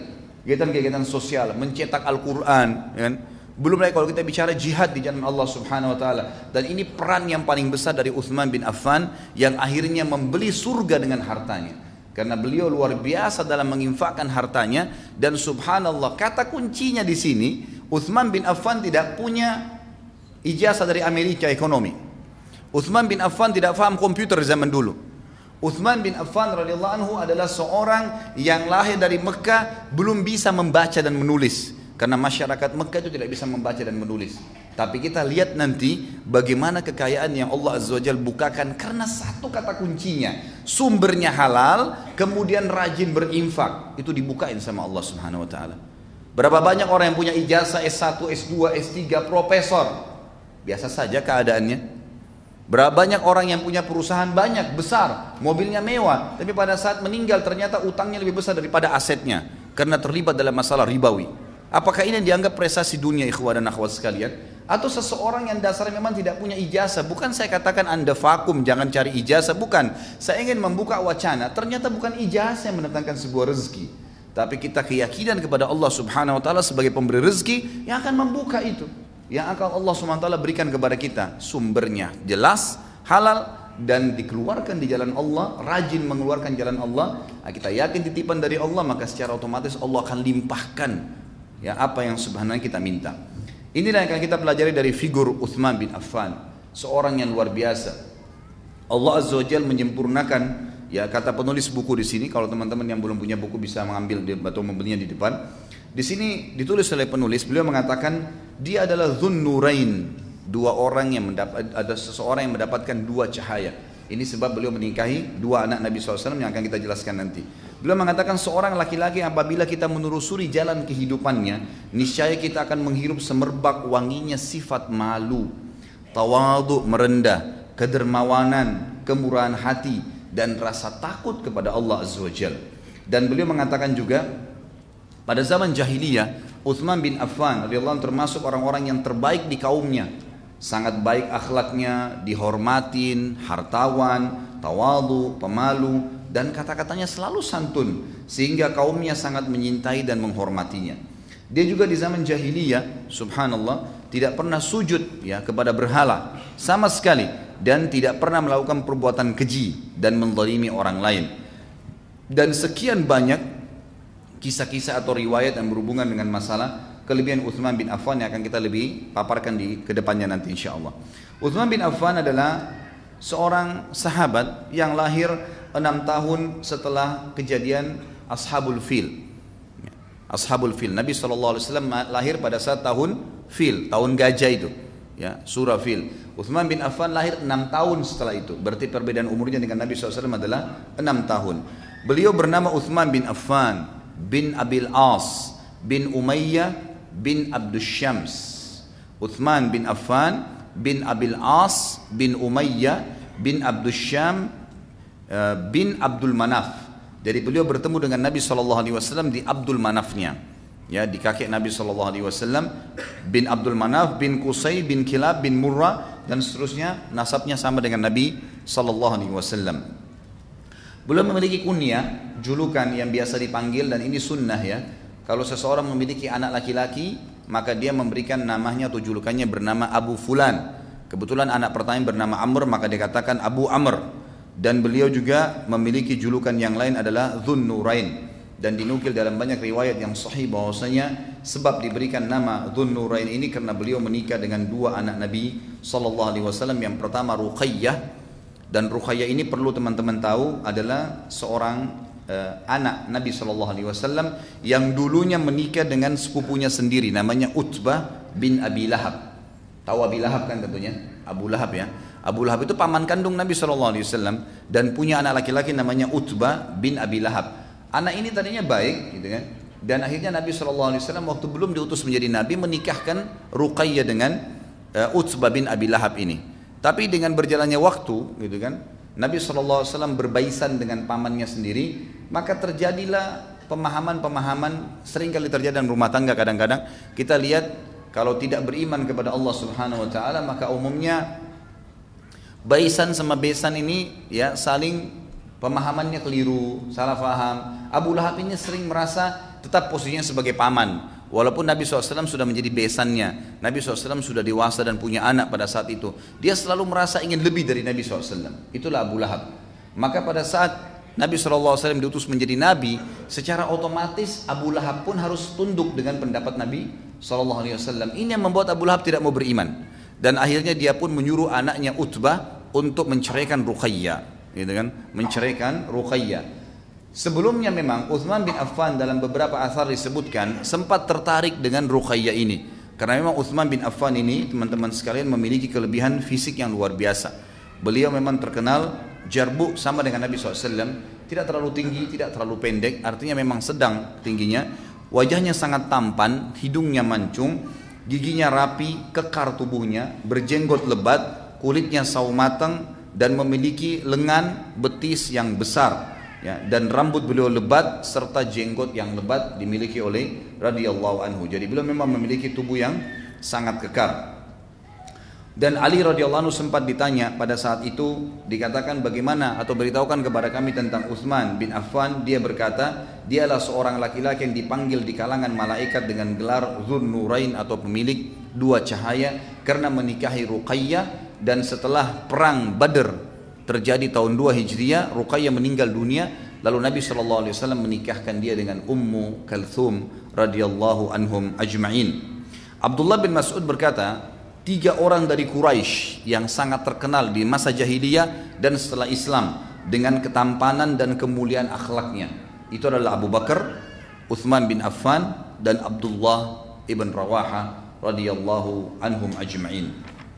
kegiatan-kegiatan sosial, mencetak Al-Quran, ya kan? Belum lagi kalau kita bicara jihad di jalan Allah Subhanahu wa taala. Dan ini peran yang paling besar dari Utsman bin Affan yang akhirnya membeli surga dengan hartanya. Karena beliau luar biasa dalam menginfakkan hartanya, dan subhanallah, kata kuncinya di sini, Utsman bin Affan tidak punya ijazah dari Amerika ekonomi. Utsman bin Affan tidak paham komputer zaman dulu. Utsman bin Affan radhiyallahu anhu adalah seorang yang lahir dari Mekah, belum bisa membaca dan menulis. Karena masyarakat Mekah itu tidak bisa membaca dan menulis. Tapi kita lihat nanti bagaimana kekayaan yang Allah Azza wa Jalla bukakan karena satu kata kuncinya. Sumbernya halal, kemudian rajin berinfak. Itu dibukain sama Allah Subhanahu wa taala. Berapa banyak orang yang punya ijazah S1, S2, S3, profesor. Biasa saja keadaannya. Berapa banyak orang yang punya perusahaan banyak, besar, mobilnya mewah, tapi pada saat meninggal ternyata utangnya lebih besar daripada asetnya karena terlibat dalam masalah ribawi. Apakah ini dianggap prestasi dunia, ikhwan dan akhwat sekalian? Atau seseorang yang dasarnya memang tidak punya ijazah? Bukan saya katakan Anda vakum, jangan cari ijazah, bukan. Saya ingin membuka wacana, ternyata bukan ijazah yang mendatangkan sebuah rezeki, tapi kita keyakinan kepada Allah Subhanahu wa taala sebagai pemberi rezeki yang akan membuka itu. Yang akan Allah SWT berikan kepada kita, sumbernya jelas, halal, dan dikeluarkan di jalan Allah, rajin mengeluarkan jalan Allah. Kita yakin titipan dari Allah, maka secara otomatis Allah akan limpahkan ya apa yang subhanallah kita minta. Inilah yang akan kita pelajari dari figur Utsman bin Affan, seorang yang luar biasa. Allah Azza wa Jalla menyempurnakan, ya kata penulis buku di sini, kalau teman-teman yang belum punya buku bisa mengambil atau membelinya di depan. Di sini ditulis oleh penulis, beliau mengatakan dia adalah Dzun Nurain, dua orang yang ada seseorang yang mendapatkan dua cahaya. Ini sebab beliau menikahi dua anak Nabi SAW yang akan kita jelaskan nanti. Beliau mengatakan seorang laki-laki apabila kita menelusuri jalan kehidupannya, niscaya kita akan menghirup semerbak wanginya sifat malu, tawadhu merendah, kedermawanan, kemurahan hati, dan rasa takut kepada Allah Azza wa Jalla. Dan beliau mengatakan juga pada zaman jahiliyah, Utsman bin Affan radhiyallahu anhu termasuk orang-orang yang terbaik di kaumnya. Sangat baik akhlaknya, dihormatin, hartawan, tawadhu, pemalu, dan kata-katanya selalu santun sehingga kaumnya sangat menyintai dan menghormatinya. Dia juga di zaman jahiliyah, subhanallah, tidak pernah sujud ya kepada berhala sama sekali, dan tidak pernah melakukan perbuatan keji dan menzalimi orang lain. Dan sekian banyak kisah-kisah atau riwayat yang berhubungan dengan masalah kelebihan Utsman bin Affan yang akan kita lebih paparkan di kedepannya nanti insyaAllah. Utsman bin Affan adalah seorang sahabat yang lahir 6 tahun setelah kejadian Ashabul Fil. Ashabul Fil, Nabi SAW lahir pada saat tahun Fil, tahun gajah itu, ya, surah Fil. Utsman bin Affan lahir 6 tahun setelah itu, berarti perbedaan umurnya dengan Nabi SAW adalah 6 tahun. Beliau bernama Utsman bin Affan bin Abil As bin Umayyah bin Abdus Syams. Utsman bin Affan bin Abil As bin Umayyah bin Abdus Syam bin Abdul Manaf. Jadi beliau bertemu dengan Nabi SAW di Abdul Manafnya, ya, di kakek Nabi SAW, bin Abdul Manaf bin Qusay bin Kilab bin Murrah, dan seterusnya nasabnya sama dengan Nabi SAW. Beliau memiliki kunyah, julukan yang biasa dipanggil, dan ini sunnah ya. Kalau seseorang memiliki anak laki-laki, maka dia memberikan namanya atau julukannya bernama Abu Fulan. Kebetulan anak pertama bernama Amr, maka dikatakan Abu Amr. Dan beliau juga memiliki julukan yang lain adalah Dzun Nurain. Dan dinukil dalam banyak riwayat yang sahih bahwasanya sebab diberikan nama Dzun Nurain ini karena beliau menikah dengan dua anak Nabi SAW. Yang pertama Ruqayyah. Dan Ruqayyah ini perlu teman-teman tahu adalah seorang anak Nabi SAW yang dulunya menikah dengan sepupunya sendiri, namanya Utbah bin Abi Lahab. Tahu Abi Lahab kan tentunya, Abu Lahab ya. Abu Lahab itu paman kandung Nabi SAW dan punya anak laki-laki namanya Utbah bin Abi Lahab. Anak ini tadinya baik gitu kan, dan akhirnya Nabi SAW waktu belum diutus menjadi Nabi menikahkan Ruqayyah dengan Utbah bin Abi Lahab ini. Tapi dengan berjalannya waktu gitu kan, Nabi SAW berbaisan dengan pamannya sendiri, maka terjadilah pemahaman-pemahaman seringkali terjadi dalam rumah tangga. Kadang-kadang kita lihat kalau tidak beriman kepada Allah Subhanahu wa taala, maka umumnya baisan sama besan ini ya saling pemahamannya keliru, salah faham. Abu Lahab ini sering merasa tetap posisinya sebagai paman. Walaupun Nabi SAW sudah menjadi besannya, Nabi SAW sudah dewasa dan punya anak pada saat itu, dia selalu merasa ingin lebih dari Nabi SAW. Itulah Abu Lahab. Maka pada saat Nabi SAW diutus menjadi Nabi, secara otomatis Abu Lahab pun harus tunduk dengan pendapat Nabi SAW. Ini yang membuat Abu Lahab tidak mau beriman. Dan akhirnya dia pun menyuruh anaknya Utbah untuk menceraikan Ruqayyah, gitu kan? Menceraikan Ruqayyah. Sebelumnya memang Uthman bin Affan dalam beberapa asar disebutkan sempat tertarik dengan Ruqayyah ini. Karena memang Uthman bin Affan ini, teman-teman sekalian, memiliki kelebihan fisik yang luar biasa. Beliau memang terkenal jarbu sama dengan Nabi SAW. Tidak terlalu tinggi, tidak terlalu pendek. Artinya memang sedang tingginya. Wajahnya sangat tampan, hidungnya mancung, giginya rapi, kekar tubuhnya, berjenggot lebat, kulitnya sawo matang, dan memiliki lengan betis yang besar. Ya, dan rambut beliau lebat serta jenggot yang lebat dimiliki oleh radhiyallahu anhu. Jadi beliau memang memiliki tubuh yang sangat kekar. Dan Ali radhiyallahu anhu sempat ditanya pada saat itu, dikatakan bagaimana atau beritahukan kepada kami tentang Uthman bin Affan. Dia berkata, dialah seorang laki-laki yang dipanggil di kalangan malaikat dengan gelar Dzun Nurain atau pemilik dua cahaya karena menikahi Ruqayyah. Dan setelah perang Badr terjadi tahun 2 Hijriah, Ruqayyah meninggal dunia, lalu Nabi SAW menikahkan dia dengan Ummu Kalthum radhiyallahu anhum ajma'in. Abdullah bin Mas'ud berkata, 3 orang dari Quraisy yang sangat terkenal di masa jahiliyah dan setelah Islam dengan ketampanan dan kemuliaan akhlaknya. Itu adalah Abu Bakar, Uthman bin Affan, dan Abdullah ibn Rawaha radhiyallahu anhum ajma'in.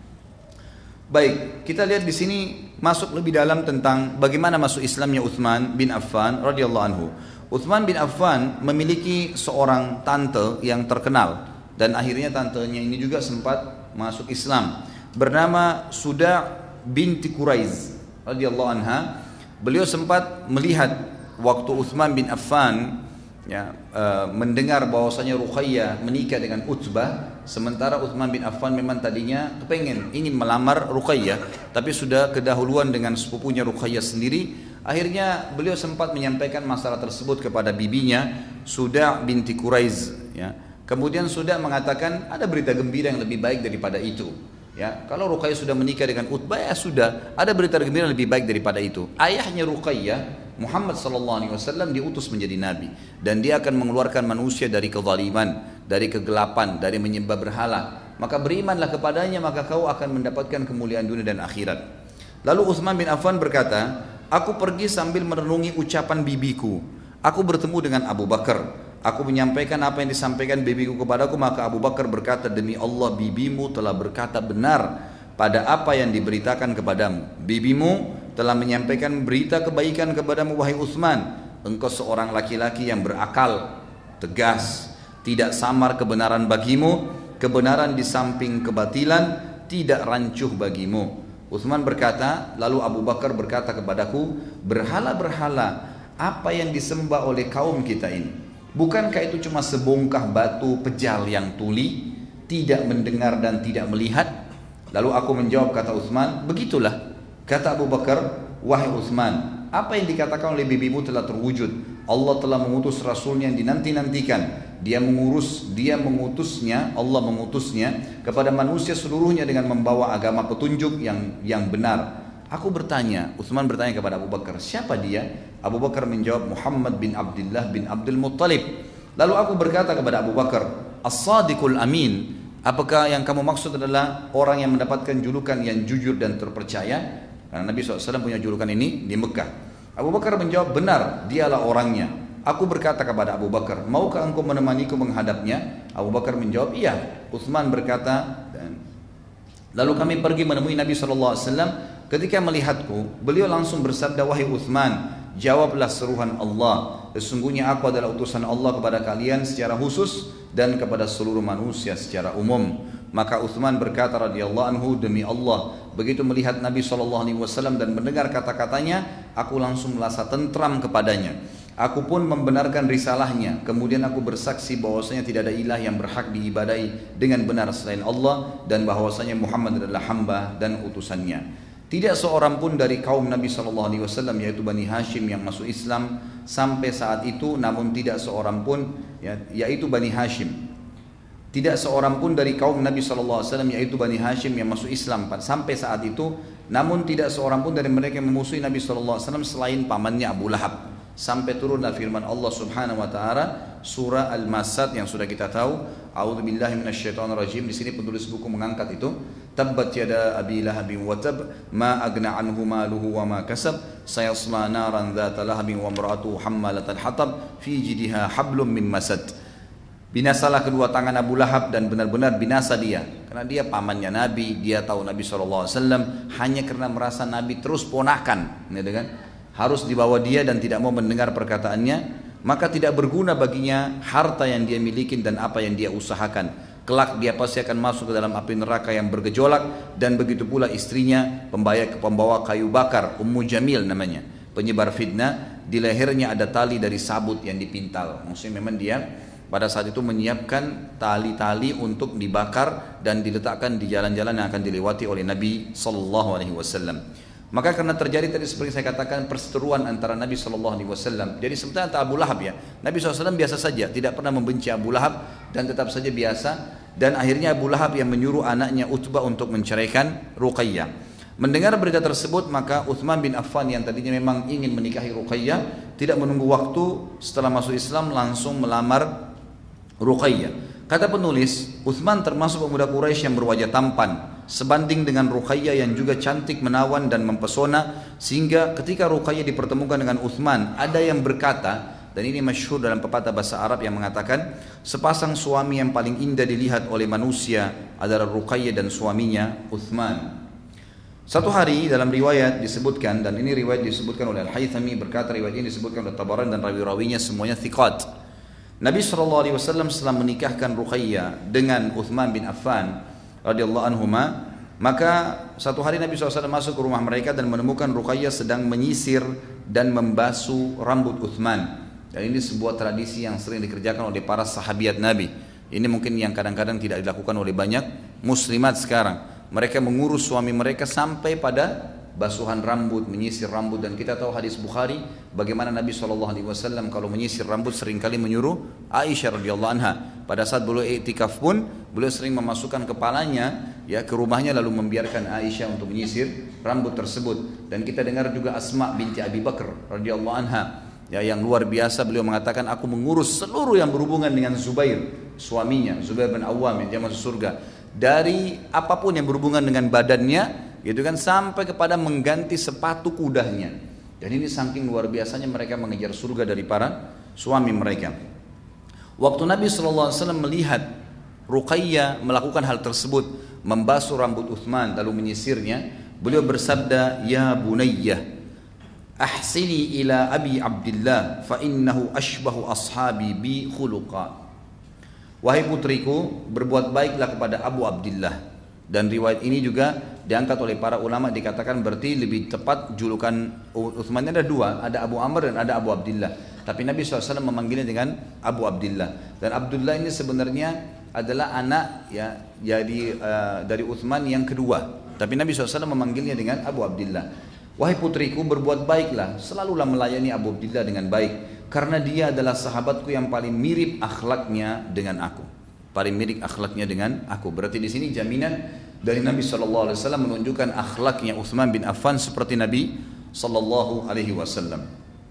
Baik, kita lihat di sini masuk lebih dalam tentang bagaimana masuk Islamnya Uthman bin Affan radhiyallahu anhu. Uthman bin Affan memiliki seorang tante yang terkenal dan akhirnya tantenya ini juga sempat masuk Islam, bernama Suda binti Quraiz radhiyallahu anha. Beliau sempat melihat waktu Uthman bin Affan mendengar bahwasanya Ruqayyah menikah dengan Utbah, sementara Uthman bin Affan memang tadinya kepengen ini melamar Ruqayyah, tapi sudah kedahuluan dengan sepupunya Ruqayyah sendiri. Akhirnya beliau sempat menyampaikan masalah tersebut kepada bibinya Suda binti Quraiz. Kemudian Suda mengatakan ada berita gembira yang lebih baik daripada itu. Kalau Ruqayyah sudah menikah dengan Utbah, ya sudah, ada berita gembira yang lebih baik daripada itu. Ayahnya Ruqayyah, Muhammad SAW, diutus menjadi nabi, dan dia akan mengeluarkan manusia dari kezaliman, dari kegelapan, dari menyembah berhala. Maka berimanlah kepadanya, maka kau akan mendapatkan kemuliaan dunia dan akhirat. Lalu Uthman bin Affan berkata, aku pergi sambil merenungi ucapan bibiku. Aku bertemu dengan Abu Bakar. Aku menyampaikan apa yang disampaikan bibiku kepadaku, maka Abu Bakar berkata, demi Allah bibimu telah berkata benar pada apa yang diberitakan kepadamu. Bibimu telah menyampaikan berita kebaikan kepadamu, wahai Uthman. Engkau seorang laki-laki yang berakal, tegas, tidak samar kebenaran bagimu, kebenaran di samping kebatilan tidak rancuh bagimu. Uthman berkata, lalu Abu Bakar berkata kepadaku, berhala-berhala apa yang disembah oleh kaum kita ini, bukankah itu cuma sebongkah batu pejal yang tuli, tidak mendengar dan tidak melihat? Lalu aku menjawab, kata Uthman, begitulah. Kata Abu Bakar, wahai Uthman, apa yang dikatakan oleh bibimu telah terwujud. Allah telah mengutus Rasulnya yang dinanti-nantikan. Allah mengutusnya kepada manusia seluruhnya dengan membawa agama petunjuk yang benar. Aku bertanya, Uthman bertanya kepada Abu Bakar, siapa dia? Abu Bakar menjawab, Muhammad bin Abdullah bin Abdul Muttalib. Lalu aku berkata kepada Abu Bakar, As-Sadiqul Amin, apakah yang kamu maksud adalah orang yang mendapatkan julukan yang jujur dan terpercaya? Karena Nabi SAW punya julukan ini di Mekah. Abu Bakar menjawab, benar, dialah orangnya. Aku berkata kepada Abu Bakar, maukah engkau menemaniku menghadapnya? Abu Bakar menjawab, iya. Uthman berkata, lalu kami pergi menemui Nabi SAW. Ketika melihatku, beliau langsung bersabda, wahai Uthman, jawablah seruhan Allah. Sesungguhnya aku adalah utusan Allah kepada kalian secara khusus dan kepada seluruh manusia secara umum. Maka Uthman berkata radhiyallahu anhu, demi Allah, begitu melihat Nabi SAW dan mendengar kata-katanya, aku langsung merasa tentram kepadanya. Aku pun membenarkan risalahnya. Kemudian aku bersaksi bahwasanya tidak ada ilah yang berhak diibadai dengan benar selain Allah, dan bahwasanya Muhammad adalah hamba dan utusannya. Tidak seorang pun dari kaum Nabi SAW yaitu Bani Hashim yang masuk Islam sampai saat itu, namun tidak seorang pun yaitu Bani Hashim. Tidak seorang pun dari kaum Nabi SAW yaitu Bani Hashim yang masuk Islam sampai saat itu, namun tidak seorang pun dari mereka yang memusuhi Nabi SAW selain pamannya Abu Lahab. Sampai turunlah firman Allah Subhanahu wa taala surah Al-Masad yang sudah kita tahu, a'udzubillahi minasyaitonirrajim. Di sini penulis buku mengangkat itu, tabbat yada abi lahabin wa tab ma agna anhu maluhu wa ma kasab sayasla naran dzata lahabin wa imra'atuhu hammalatal hatab fi jidha hablum min masad. Binasalah kedua tangan Abu Lahab dan benar-benar binasa dia, karena dia pamannya Nabi, dia tahu Nabi SAW, hanya karena merasa Nabi terus ponakan, gitu kan? Harus dibawa dia dan tidak mau mendengar perkataannya, maka tidak berguna baginya harta yang dia miliki dan apa yang dia usahakan. Kelak dia pasti akan masuk ke dalam api neraka yang bergejolak, dan begitu pula istrinya pembawa kayu bakar, Ummu Jamil namanya, penyebar fitnah. Di lehernya ada tali dari sabut yang dipintal. Maksudnya memang dia pada saat itu menyiapkan tali-tali untuk dibakar dan diletakkan di jalan-jalan yang akan dilewati oleh Nabi SAW. Maka karena terjadi tadi seperti saya katakan perseteruan antara Nabi SAW. Jadi sebetulnya antara Abu Lahab ya, Nabi SAW biasa saja, tidak pernah membenci Abu Lahab dan tetap saja biasa. Dan akhirnya Abu Lahab yang menyuruh anaknya Utbah untuk menceraikan Ruqayyah. Mendengar berita tersebut, maka Uthman bin Affan yang tadinya memang ingin menikahi Ruqayyah, tidak menunggu waktu setelah masuk Islam langsung melamar Ruqayyah. Kata penulis, Uthman termasuk pemuda Quraisy yang berwajah tampan sebanding dengan Ruqayyah yang juga cantik, menawan dan mempesona, sehingga ketika Ruqayyah dipertemukan dengan Uthman, ada yang berkata, dan ini masyhur dalam pepatah bahasa Arab yang mengatakan, sepasang suami yang paling indah dilihat oleh manusia adalah Ruqayyah dan suaminya Uthman. Satu hari dalam riwayat disebutkan, dan ini riwayat disebutkan oleh Al-Haythami, berkata riwayat ini disebutkan oleh Tabarani dan rawi-rawinya semuanya thiqat. Nabi SAW setelah menikahkan Ruqayyah dengan Uthman bin Affan radhiyallahu anhuma, maka satu hari Nabi SAW masuk ke rumah mereka dan menemukan Ruqayyah sedang menyisir dan membasuh rambut Uthman. Dan ini sebuah tradisi yang sering dikerjakan oleh para sahabiat Nabi. Ini mungkin yang kadang-kadang tidak dilakukan oleh banyak muslimat sekarang. Mereka mengurus suami mereka sampai pada basuhan rambut, menyisir rambut. Dan kita tahu hadis Bukhari bagaimana Nabi SAW kalau menyisir rambut seringkali menyuruh Aisyah radhiyallahu anha. Pada saat beliau iktikaf pun beliau sering memasukkan kepalanya ya ke rumahnya lalu membiarkan Aisyah untuk menyisir rambut tersebut. Dan kita dengar juga Asma binti Abi Bakar radhiyallahu anha ya, yang luar biasa, beliau mengatakan aku mengurus seluruh yang berhubungan dengan Zubair, suaminya Zubair bin Awwam yang dia masuk surga, dari apapun yang berhubungan dengan badannya gitu kan, sampai kepada mengganti sepatu kudanya. Dan ini saking luar biasanya mereka mengejar surga dari para suami mereka. Waktu Nabi SAW melihat Ruqayyah melakukan hal tersebut, membasuh rambut Uthman lalu menyisirnya, beliau bersabda, ya bunayyah ahsini ila abi Abdillah fa innahu ashbahu ashabi bi khuluqa. Wahai putriku, berbuat baiklah kepada Abu Abdillah. Dan riwayat ini juga diangkat oleh para ulama, dikatakan berarti lebih tepat julukan Uthman ada dua, ada Abu Amr dan ada Abu Abdillah. Tapi Nabi SAW memanggilnya dengan Abu Abdillah. Dan Abdullah ini sebenarnya adalah anak ya, jadi dari Uthman yang kedua. Tapi Nabi SAW memanggilnya dengan Abu Abdillah. Wahai putriku, berbuat baiklah, selalulah melayani Abu Abdillah dengan baik, karena dia adalah sahabatku yang paling mirip akhlaknya dengan aku. Paling mirip akhlaknya dengan aku. Berarti di sini jaminan dari Nabi SAW menunjukkan akhlaknya Uthman bin Affan seperti Nabi SAW.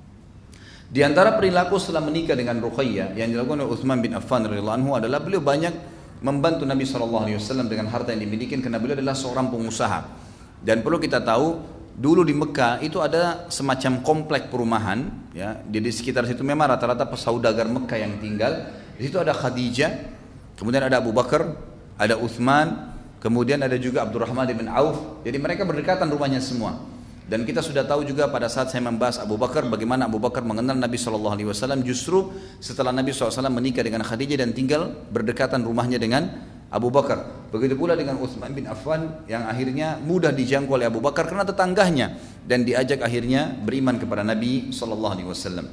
Di antara perilaku setelah menikah dengan Ruqayyah yang dilakukan oleh Uthman bin Affan radhiyallahu anhu adalah beliau banyak membantu Nabi SAW dengan harta yang dimiliki, karena beliau adalah seorang pengusaha. Dan perlu kita tahu, dulu di Mekah itu ada semacam komplek perumahan ya, di sekitar situ memang rata-rata pesaudagar Mekah yang tinggal. Di situ ada Khadijah, kemudian ada Abu Bakar, ada Uthman, kemudian ada juga Abdurrahman bin Auf. Jadi mereka berdekatan rumahnya semua. Dan kita sudah tahu juga pada saat saya membahas Abu Bakar, bagaimana Abu Bakar mengenal Nabi SAW justru setelah Nabi SAW menikah dengan Khadijah dan tinggal berdekatan rumahnya dengan Abu Bakar. Begitu pula dengan Uthman bin Affan yang akhirnya mudah dijangkau oleh Abu Bakar karena tetangganya, dan diajak akhirnya beriman kepada Nabi SAW.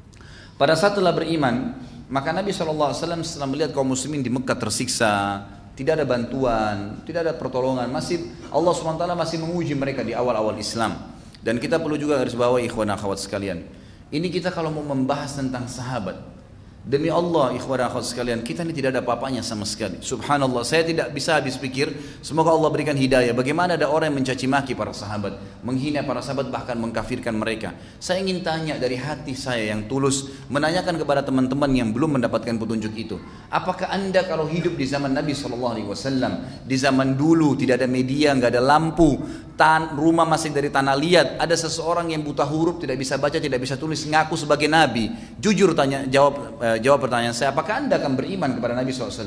Pada saat telah beriman, maka Nabi SAW setelah melihat kaum muslimin di Mekah tersiksa, tidak ada bantuan, tidak ada pertolongan. Masih Allah SWT masih menguji mereka di awal-awal Islam. Dan kita perlu juga garis bawahi ikhwan akhwat sekalian. Ini kita kalau mau membahas tentang sahabat, demi Allah ikhwan akhwat sekalian, kita ini tidak ada apa-apanya sama sekali. Subhanallah, saya tidak bisa habis pikir. Semoga Allah berikan hidayah. Bagaimana ada orang yang mencaci maki para sahabat, menghina para sahabat, bahkan mengkafirkan mereka. Saya ingin tanya dari hati saya yang tulus, menanyakan kepada teman-teman yang belum mendapatkan petunjuk itu. Apakah anda kalau hidup di zaman Nabi SAW, di zaman dulu tidak ada media, nggak ada lampu, rumah masih dari tanah liat, ada seseorang yang buta huruf, tidak bisa baca, tidak bisa tulis, ngaku sebagai Nabi, jujur jawab pertanyaan saya, apakah anda akan beriman kepada Nabi SAW?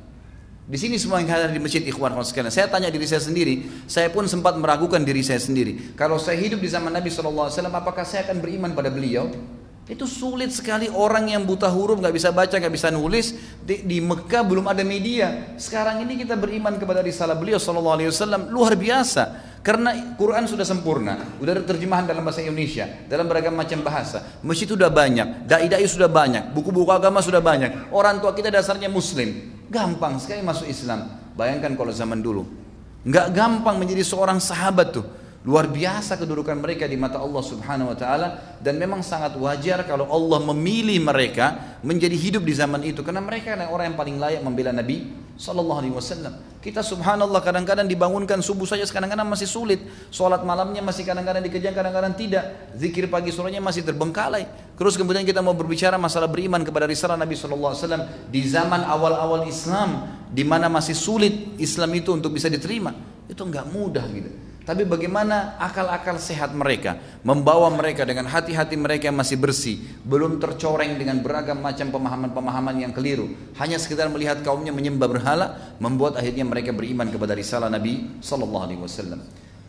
Di sini semua yang hadir di masjid ikhwan sekalian, saya tanya diri saya sendiri, saya pun sempat meragukan diri saya sendiri. Kalau saya hidup di zaman Nabi SAW, apakah saya akan beriman pada beliau? Itu sulit sekali. Orang yang buta huruf, nggak bisa baca, nggak bisa nulis, di Mekah belum ada media. Sekarang ini kita beriman kepada risalah beliau SAW, luar biasa. Karena Quran sudah sempurna, sudah ada terjemahan dalam bahasa Indonesia, dalam beragam macam bahasa. Masjid sudah banyak, dai-dai sudah banyak, buku-buku agama sudah banyak. Orang tua kita dasarnya Muslim, gampang sekali masuk Islam. Bayangkan kalau zaman dulu, nggak gampang menjadi seorang sahabat tuh. Luar biasa kedudukan mereka di mata Allah Subhanahu wa taala, dan memang sangat wajar kalau Allah memilih mereka menjadi hidup di zaman itu, karena mereka adalah orang yang paling layak membela Nabi sallallahu alaihi wasallam. Kita subhanallah kadang-kadang dibangunkan subuh saja kadang-kadang masih sulit, salat malamnya masih kadang-kadang dikejar, kadang-kadang tidak, zikir pagi sorenya masih terbengkalai. Terus kemudian kita mau berbicara masalah beriman kepada risalah Nabi sallallahu alaihi wasallam di zaman awal-awal Islam, di mana masih sulit Islam itu untuk bisa diterima. Itu enggak mudah gitu. Tapi bagaimana akal-akal sehat mereka membawa mereka dengan hati-hati mereka yang masih bersih, belum tercoreng dengan beragam macam pemahaman-pemahaman yang keliru, hanya sekedar melihat kaumnya menyembah berhala, membuat akhirnya mereka beriman kepada risalah Nabi sallallahu alaihi wasallam.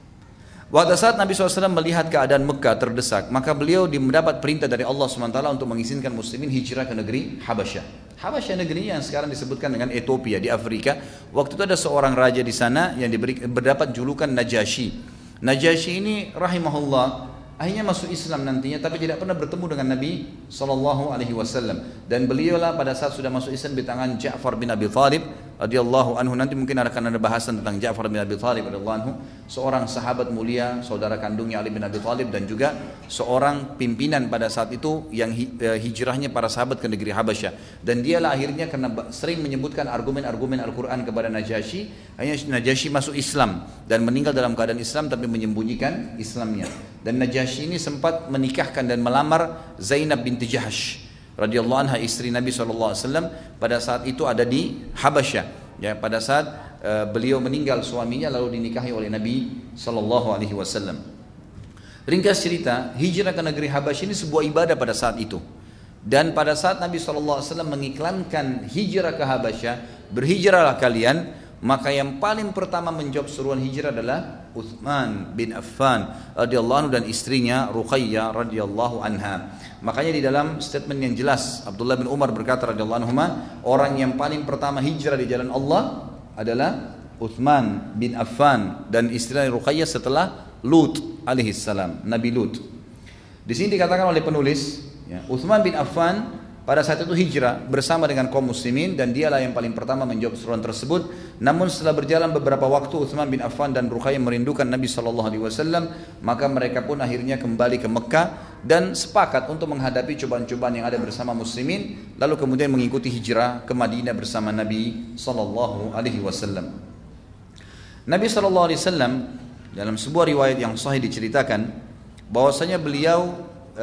Pada saat Nabi SAW melihat keadaan Mekah terdesak, maka beliau mendapat perintah dari Allah SWT untuk mengizinkan muslimin hijrah ke negeri Habasyah. Habasyah negeri yang sekarang disebutkan dengan Ethiopia di Afrika. Waktu itu ada seorang raja di sana yang berdapat julukan Najasyi. Najasyi ini rahimahullah akhirnya masuk Islam nantinya, tapi tidak pernah bertemu dengan Nabi SAW. Dan beliaulah pada saat sudah masuk Islam di tangan Ja'far bin Abi Thalib radhiyallahu anhu. Nanti mungkin akan ada bahasan tentang Ja'far bin Abi Thalib radhiyallahu anhu, seorang sahabat mulia, saudara kandungnya Ali bin Abi Thalib, dan juga seorang pimpinan pada saat itu yang hijrahnya para sahabat ke negeri Habasyah. Dan dialah akhirnya karena sering menyebutkan argumen-argumen Al-Quran kepada Najasyi, akhirnya Najasyi masuk Islam dan meninggal dalam keadaan Islam tapi menyembunyikan Islamnya. Dan Najasyi ini sempat menikahkan dan melamar Zainab binti Jahsh radhiyallahu anha, istri Nabi SAW. Pada saat itu ada di Habasyah, ya, pada saat beliau meninggal suaminya lalu dinikahi oleh Nabi SAW. Ringkas cerita, hijrah ke negeri Habasyah ini sebuah ibadah pada saat itu. Dan pada saat Nabi SAW mengiklankan hijrah ke Habasyah, berhijrahlah kalian, maka yang paling pertama menjawab seruan hijrah adalah Uthman bin Affan radhiyallahu anhu dan istrinya Ruqayyah radhiyallahu anha. Makanya di dalam statement yang jelas Abdullah bin Umar berkata radhiyallahu anhu, orang yang paling pertama hijrah di jalan Allah adalah Uthman bin Affan dan istrinya Ruqayyah setelah Lut alaihi salam, Nabi Lut. Di sini dikatakan oleh penulis, ya, Uthman bin Affan pada saat itu hijrah bersama dengan kaum muslimin dan dialah yang paling pertama menjawab seruan tersebut. Namun setelah berjalan beberapa waktu, Uthman bin Affan dan Ruqayyah merindukan Nabi SAW, maka mereka pun akhirnya kembali ke Mekah dan sepakat untuk menghadapi cobaan-cobaan yang ada bersama muslimin, lalu kemudian mengikuti hijrah ke Madinah bersama Nabi SAW. Nabi SAW dalam sebuah riwayat yang sahih diceritakan bahwasanya beliau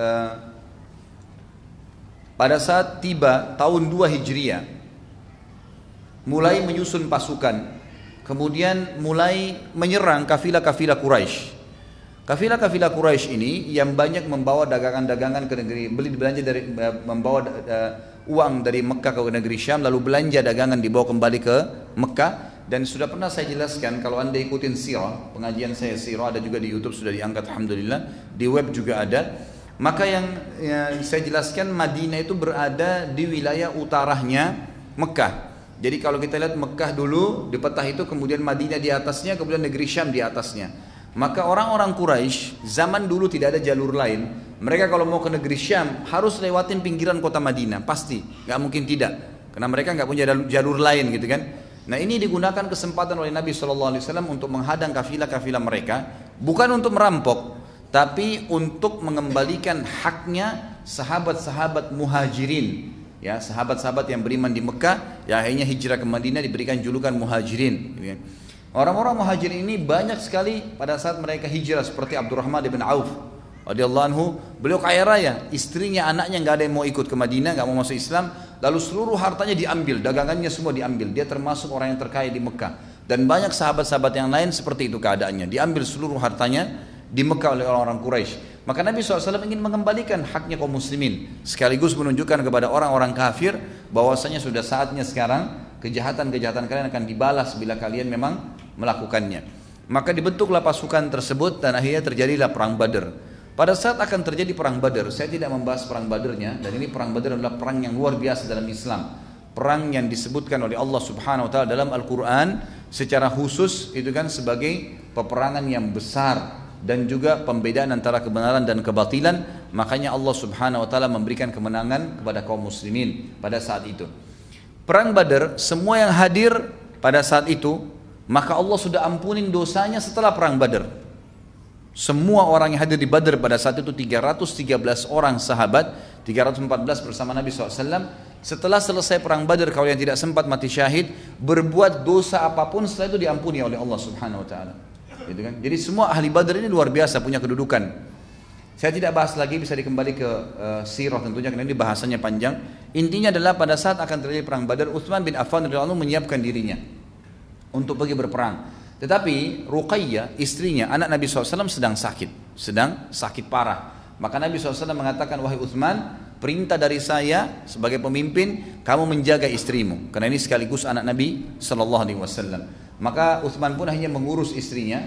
pada saat tiba tahun 2 Hijriah mulai menyusun pasukan, kemudian mulai menyerang kafilah-kafilah Quraisy. Kafilah-kafilah Quraisy ini yang banyak membawa dagangan-dagangan ke negeri, belanja dari membawa uang dari Mekah ke negeri Syam, lalu belanja dagangan dibawa kembali ke Mekah. Dan sudah pernah saya jelaskan, kalau anda ikutin sirah, pengajian saya sirah ada juga di YouTube, sudah diangkat alhamdulillah, di web juga ada. Maka yang saya jelaskan, Madinah itu berada di wilayah utaranya Mekah. Jadi kalau kita lihat Mekah dulu di peta itu, kemudian Madinah di atasnya, kemudian negeri Syam di atasnya. Maka orang-orang Quraisy zaman dulu tidak ada jalur lain. Mereka kalau mau ke negeri Syam harus lewatin pinggiran kota Madinah, pasti, nggak mungkin tidak. Karena mereka nggak punya jalur lain gitu kan. Nah ini digunakan kesempatan oleh Nabi SAW untuk menghadang kafilah-kafilah mereka, bukan untuk merampok, tapi untuk mengembalikan haknya sahabat-sahabat muhajirin, ya sahabat-sahabat yang beriman di Mekah, ya akhirnya hijrah ke Madinah diberikan julukan muhajirin. Orang-orang muhajirin ini banyak sekali pada saat mereka hijrah, seperti Abdurrahman bin Auf radhiyallahu anhu, beliau kaya raya, istrinya, anaknya nggak ada yang mau ikut ke Madinah, nggak mau masuk Islam, lalu seluruh hartanya diambil, dagangannya semua diambil, dia termasuk orang yang terkaya di Mekah, dan banyak sahabat-sahabat yang lain seperti itu keadaannya, diambil seluruh hartanya di Mekah oleh orang-orang Quraisy. Maka Nabi SAW ingin mengembalikan haknya kaum muslimin, sekaligus menunjukkan kepada orang-orang kafir bahwasanya sudah saatnya sekarang kejahatan-kejahatan kalian akan dibalas bila kalian memang melakukannya. Maka dibentuklah pasukan tersebut dan akhirnya terjadilah perang Badar. Pada saat akan terjadi perang Badar, saya tidak membahas perang Badarnya, dan ini perang Badar adalah perang yang luar biasa dalam Islam. Perang yang disebutkan oleh Allah Subhanahu wa taala dalam Al-Qur'an secara khusus itu kan sebagai peperangan yang besar dan juga pembedaan antara kebenaran dan kebatilan. Makanya Allah Subhanahu wa taala memberikan kemenangan kepada kaum muslimin pada saat itu. Perang Badar, semua yang hadir pada saat itu, maka Allah sudah ampunin dosanya setelah perang Badar. Semua orang yang hadir di Badar pada saat itu 313 orang sahabat, 314 bersama Nabi SAW. Setelah selesai perang Badar, kalau yang tidak sempat mati syahid, berbuat dosa apapun setelah itu diampuni oleh Allah Subhanahu wa taala. Gitu kan? Jadi semua ahli Badar ini luar biasa punya kedudukan. Saya tidak bahas lagi, bisa dikembali ke sirah tentunya karena ini bahasanya panjang. Intinya adalah pada saat akan terjadi perang Badar, Utsman bin Affan radhiyallahu anhu menyiapkan dirinya untuk pergi berperang. Tetapi Ruqayyah, istrinya, anak Nabi SAW sedang sakit parah. Maka Nabi SAW mengatakan, wahai Utsman, perintah dari saya sebagai pemimpin, kamu menjaga istrimu, karena ini sekaligus anak Nabi SAW. Maka Utsman pun akhirnya mengurus istrinya,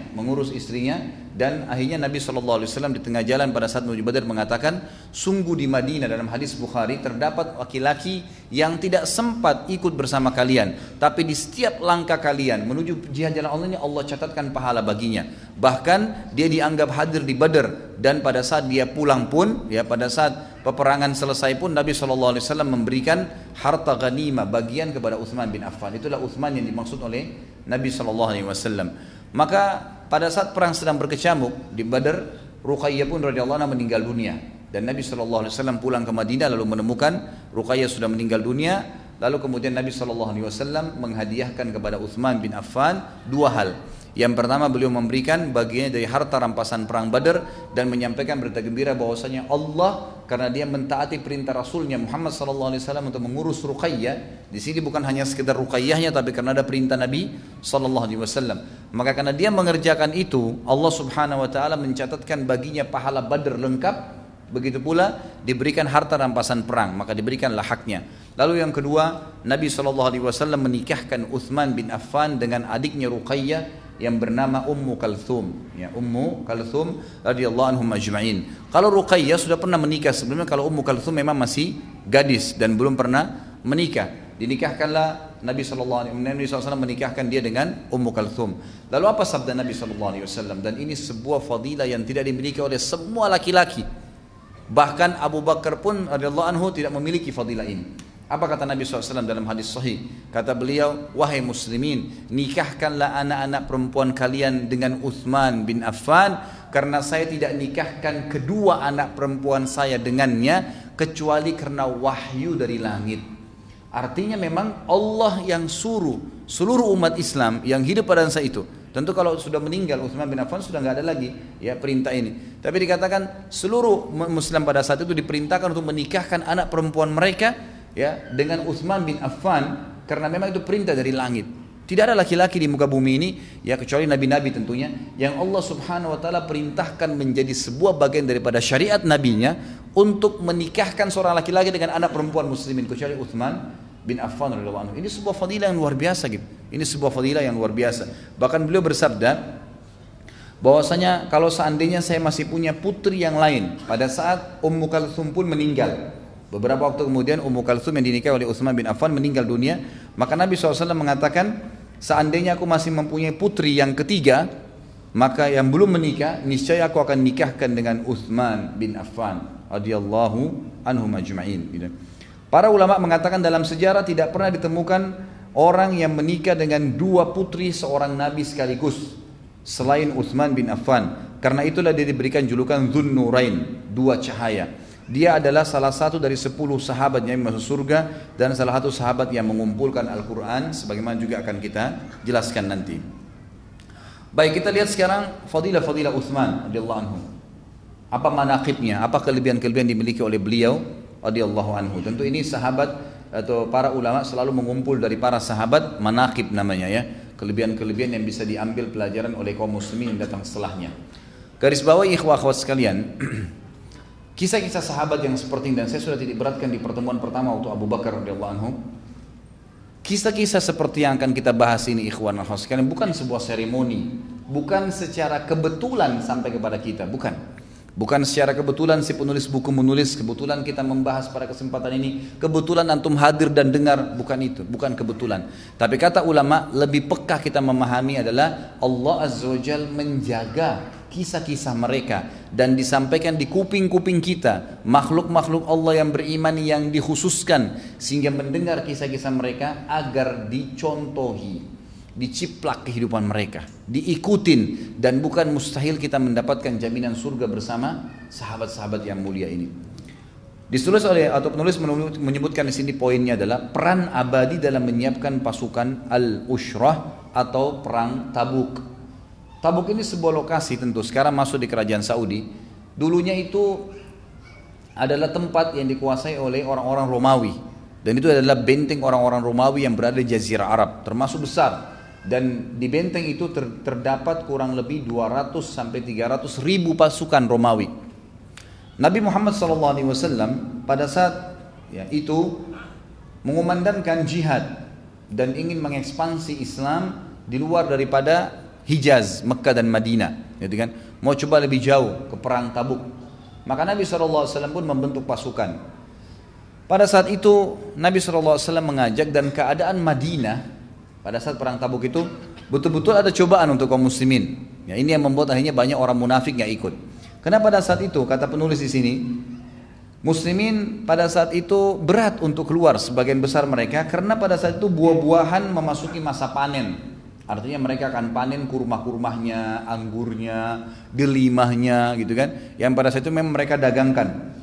dan akhirnya Nabi SAW di tengah jalan pada saat menuju Badar mengatakan, sungguh di Madinah dalam hadis Bukhari terdapat laki-laki yang tidak sempat ikut bersama kalian, tapi di setiap langkah kalian menuju jihad jalan Allah ini Allah catatkan pahala baginya. Bahkan dia dianggap hadir di Badar, dan pada saat dia pulang pun, ya pada saat peperangan selesai pun Nabi SAW memberikan harta ghanimah bagian kepada Utsman bin Affan. Itulah Utsman yang dimaksud oleh Nabi SAW. Maka pada saat perang sedang berkecamuk di Badar, Ruqayyah pun radhiyallahu anha meninggal dunia, dan Nabi SAW pulang ke Madinah lalu menemukan Ruqayyah sudah meninggal dunia. Lalu kemudian Nabi SAW menghadiahkan kepada Utsman bin Affan dua hal. Yang pertama, beliau memberikan bagiannya dari harta rampasan perang Badar dan menyampaikan berita gembira bahwasanya Allah, karena dia mentaati perintah Rasulnya Muhammad SAW untuk mengurus Ruqayyah. Di sini bukan hanya sekedar Ruqayyahnya, tapi karena ada perintah Nabi SAW. Maka karena dia mengerjakan itu, Allah Subhanahu Wa Taala mencatatkan baginya pahala Badar lengkap. Begitu pula diberikan harta rampasan perang, maka diberikanlah haknya. Lalu yang kedua, Nabi SAW menikahkan Utsman bin Affan dengan adiknya Ruqayyah yang bernama Ummu Kalthum, ya Ummu Kalthum radhiyallahu anhum ajma'in. Kalau Ruqayyah sudah pernah menikah sebelumnya, kalau Ummu Kalthum memang masih gadis dan belum pernah menikah. Dinikahkanlah Nabi SAW menikahkan dia dengan Ummu Kalthum. Lalu apa sabda Nabi SAW? Dan ini sebuah fadilah yang tidak dimiliki oleh semua laki-laki. Bahkan Abu Bakar pun radhiyallahu anhu tidak memiliki fadilah ini. Apa kata Nabi SAW dalam hadis sahih? Kata beliau, wahai muslimin, nikahkanlah anak-anak perempuan kalian dengan Utsman bin Affan, karena saya tidak nikahkan kedua anak perempuan saya dengannya kecuali karena wahyu dari langit. Artinya memang Allah yang suruh seluruh umat Islam yang hidup pada masa itu. Tentu kalau sudah meninggal Utsman bin Affan sudah nggak ada lagi ya perintah ini. Tapi dikatakan seluruh Muslim pada saat itu diperintahkan untuk menikahkan anak perempuan mereka ya dengan Utsman bin Affan, karena memang itu perintah dari langit. Tidak ada laki-laki di muka bumi ini ya kecuali nabi-nabi tentunya yang Allah Subhanahu wa taala perintahkan menjadi sebuah bagian daripada syariat nabinya untuk menikahkan seorang laki-laki dengan anak perempuan muslimin kecuali Utsman bin Affan radhiyallahu anhu. Ini sebuah fadilah yang luar biasa gitu. Ini sebuah fadilah yang luar biasa. Bahkan beliau bersabda bahwasanya kalau seandainya saya masih punya putri yang lain pada saat Ummu Kalthum pun meninggal. Beberapa waktu kemudian Ummu Kalthum yang dinikahi oleh Utsman bin Affan meninggal dunia, maka Nabi SAW mengatakan seandainya aku masih mempunyai putri yang ketiga, maka yang belum menikah niscaya aku akan nikahkan dengan Utsman bin Affan radhiyallahu anhum ajma'in. Para ulama mengatakan dalam sejarah tidak pernah ditemukan orang yang menikah dengan dua putri seorang nabi sekaligus selain Utsman bin Affan. Karena itulah dia diberikan julukan Dzunnurain, dua cahaya. Dia adalah salah satu dari 10 sahabat yang masuk surga dan salah satu sahabat yang mengumpulkan Al-Quran, sebagaimana juga akan kita jelaskan nanti. Baik, kita lihat sekarang fadilah Utsman radhiyallahu anhu. Apa manaqibnya, apa kelebihan-kelebihan dimiliki oleh beliau radhiyallahu anhu. Tentu ini sahabat atau para ulama selalu mengumpul dari para sahabat, manaqib namanya ya, kelebihan-kelebihan yang bisa diambil pelajaran oleh kaum muslimin yang datang setelahnya. Garis bawahi ikhwah akhwat sekalian, kisah-kisah sahabat yang seperti ini, dan saya sudah titik beratkan di pertemuan pertama waktu Abu Bakar radhiyallahu anhu. Kisah-kisah seperti yang akan kita bahas ini ikhwan akhwat sekalian bukan sebuah seremoni, bukan secara kebetulan sampai kepada kita, bukan secara kebetulan si penulis buku menulis, kebetulan kita membahas pada kesempatan ini, kebetulan antum hadir dan dengar, bukan itu, bukan kebetulan. Tapi kata ulama, lebih peka kita memahami adalah Allah Azza wa Jalla menjaga kisah-kisah mereka dan disampaikan di kuping-kuping kita, makhluk-makhluk Allah yang beriman yang dikhususkan sehingga mendengar kisah-kisah mereka agar dicontohi, diciplak kehidupan mereka, diikutin, dan bukan mustahil kita mendapatkan jaminan surga bersama sahabat-sahabat yang mulia ini. Ditulis oleh atau penulis menyebutkan di sini poinnya adalah peran abadi dalam menyiapkan pasukan Al-Ushrah atau perang Tabuk. Tabuk ini sebuah lokasi tentu sekarang masuk di kerajaan Saudi. Dulunya itu adalah tempat yang dikuasai oleh orang-orang Romawi, dan itu adalah benteng orang-orang Romawi yang berada di Jazirah Arab, termasuk besar. Dan di benteng itu terdapat kurang lebih 200 sampai 300 ribu pasukan Romawi. Nabi Muhammad SAW pada saat itu mengumandangkan jihad dan ingin mengekspansi Islam di luar daripada Hijaz, Mekah dan Madinah, gitu kan? Mau coba lebih jauh ke perang Tabuk. Maka Nabi SAW pun membentuk pasukan. Pada saat itu Nabi SAW mengajak, dan keadaan Madinah pada saat perang Tabuk itu betul-betul ada cobaan untuk kaum muslimin. Ya, ini yang membuat akhirnya banyak orang munafik yang ikut. Karena pada saat itu kata penulis di sini, muslimin pada saat itu berat untuk keluar sebagian besar mereka, karena pada saat itu buah-buahan memasuki masa panen. Artinya mereka akan panen kurma-kurmahnya, anggurnya, delimahnya, gitu kan? Yang pada saat itu memang mereka dagangkan.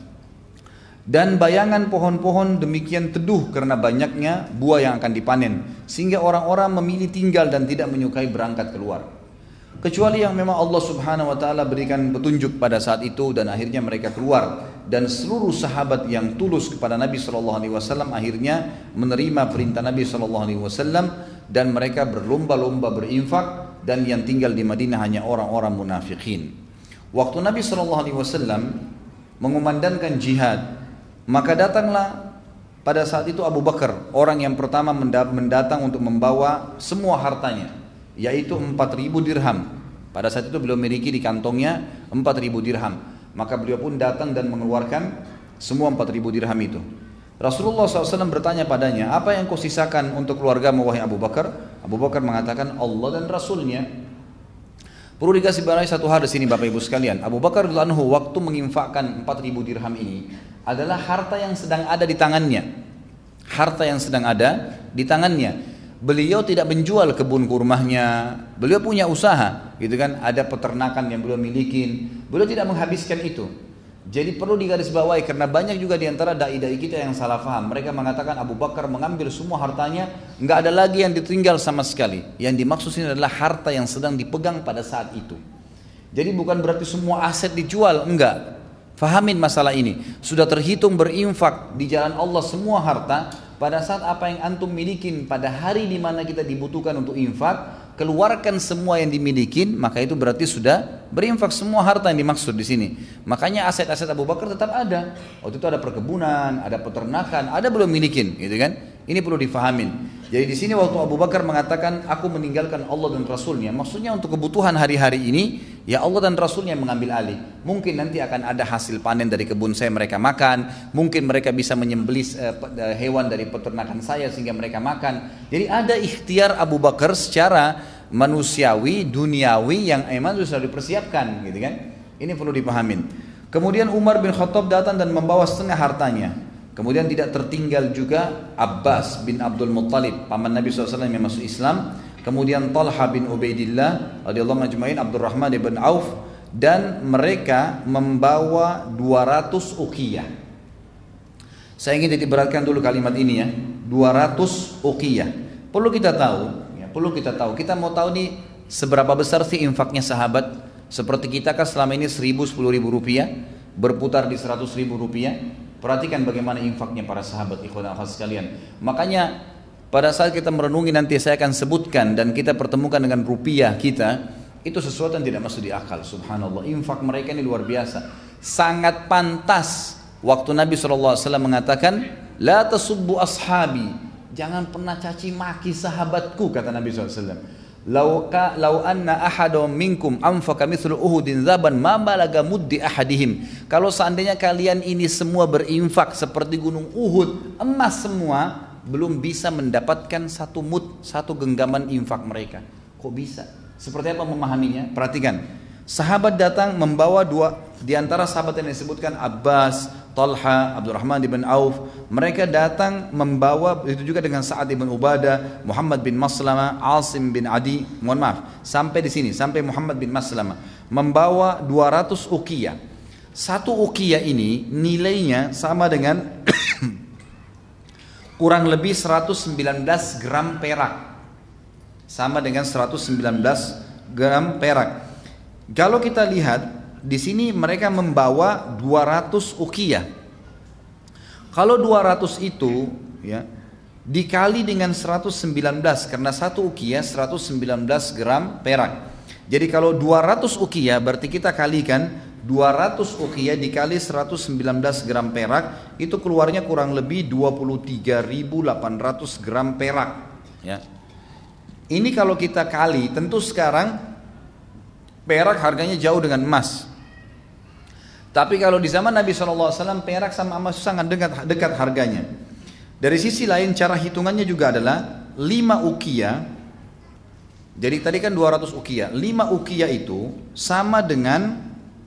Dan bayangan pohon-pohon demikian teduh karena banyaknya buah yang akan dipanen, sehingga orang-orang memilih tinggal dan tidak menyukai berangkat keluar. Kecuali yang memang Allah Subhanahu wa taala berikan petunjuk pada saat itu, dan akhirnya mereka keluar, dan seluruh sahabat yang tulus kepada Nabi sallallahu alaihi wasallam akhirnya menerima perintah Nabi sallallahu alaihi wasallam, dan mereka berlomba-lomba berinfak, dan yang tinggal di Madinah hanya orang-orang munafikin. Waktu Nabi sallallahu alaihi wasallam mengumandangkan jihad, maka datanglah pada saat itu Abu Bakar, orang yang pertama mendatang untuk membawa semua hartanya, yaitu 4.000 dirham. Pada saat itu beliau memiliki di kantongnya 4.000 dirham. Maka beliau pun datang dan mengeluarkan semua 4.000 dirham itu. Rasulullah SAW bertanya padanya, apa yang kau sisakan untuk keluarga wahai Abu Bakar? Abu Bakar mengatakan Allah dan Rasulnya. Perlu dikasih barai satu hal di sini Bapak Ibu sekalian. Abu Bakar radhiyallahu anhu waktu menginfakkan 4.000 dirham ini adalah harta yang sedang ada di tangannya. Harta yang sedang ada di tangannya. Beliau tidak menjual kebun kurmahnya, beliau punya usaha, gitu kan? Ada peternakan yang beliau miliki, beliau tidak menghabiskan itu. Jadi perlu digarisbawahi, karena banyak juga diantara dai-dai kita yang salah faham. Mereka mengatakan Abu Bakar mengambil semua hartanya, nggak ada lagi yang ditinggal sama sekali. Yang dimaksud ini adalah harta yang sedang dipegang pada saat itu. Jadi bukan berarti semua aset dijual, enggak. Fahamin masalah ini. Sudah terhitung berinfak di jalan Allah semua harta. Pada saat apa yang antum milikin pada hari di mana kita dibutuhkan untuk infak, keluarkan semua yang dimiliki, maka itu berarti sudah berinfak semua harta yang dimaksud di sini. Makanya aset-aset Abu Bakar tetap ada. Waktu itu ada perkebunan, ada peternakan, ada belum milikin, gitu kan? Ini perlu difahamin. Jadi di sini waktu Abu Bakar mengatakan aku meninggalkan Allah dan Rasulnya, maksudnya untuk kebutuhan hari-hari ini ya Allah dan Rasulnya yang mengambil alih. Mungkin nanti akan ada hasil panen dari kebun saya mereka makan, mungkin mereka bisa menyembelih hewan dari peternakan saya sehingga mereka makan. Jadi ada ikhtiar Abu Bakar secara manusiawi, duniawi yang emang sudah dipersiapkan, gitu kan? Ini perlu dipahamin. Kemudian Umar bin Khattab datang dan membawa setengah hartanya. Kemudian tidak tertinggal juga Abbas bin Abdul Muttalib, paman Nabi SAW yang masuk Islam. Kemudian Talha bin Ubaidillah radhiyallahu majma'in, Abdurrahman bin Auf, dan mereka membawa 200 uqiyah. Saya ingin titikberatkan dulu kalimat ini ya, 200 uqiyah. Perlu kita tahu, kita mau tahu nih seberapa besar sih infaknya sahabat. Seperti kita kan selama ini 1.000, 10.000 rupiah, berputar di 100.000 rupiah. Perhatikan bagaimana infaknya para sahabat, ikhwan dan akhwat sekalian. Makanya pada saat kita merenungi, nanti saya akan sebutkan dan kita pertemukan dengan rupiah kita, itu sesuatu yang tidak masuk di akal. Subhanallah, infak mereka ini luar biasa. Sangat pantas waktu Nabi SAW mengatakan, la tasubbu ashabi, jangan pernah caci maki sahabatku, kata Nabi SAW. Lau anna ahadum minkum anfaqa mithlu Uhudin zaban ma balaga muddi ahadihim. Kalau seandainya kalian ini semua berinfak seperti gunung Uhud, emas semua, belum bisa mendapatkan satu mud, satu genggaman infak mereka. Kok bisa? Seperti apa memahaminya? Perhatikan. Sahabat datang membawa dua, di antara sahabat yang disebutkan Abbas, Talha, Abdurrahman bin Auf. Mereka datang membawa, itu juga dengan Sa'ad bin Ubadah, Muhammad bin Maslamah, Asim bin Adi, mohon maaf, sampai di sini, sampai Muhammad bin Maslamah, membawa 200 uqiyah. Satu uqiyah ini nilainya sama dengan kurang lebih 119 gram perak. Sama dengan 119 gram perak. Kalau kita lihat di sini mereka membawa 200 uqiyah. Kalau 200 itu ya dikali dengan 119, karena satu uqiyah 119 gram perak. Jadi kalau 200 uqiyah berarti kita kalikan 200 uqiyah dikali 119 gram perak, itu keluarnya kurang lebih 23.800 gram perak ya. Ini kalau kita kali, tentu sekarang perak harganya jauh dengan emas. Tapi kalau di zaman Nabi SAW, perak sama emas sangat dekat harganya. Dari sisi lain cara hitungannya juga adalah 5 uqiyah. Jadi tadi kan 200 uqiyah. 5 uqiyah itu sama dengan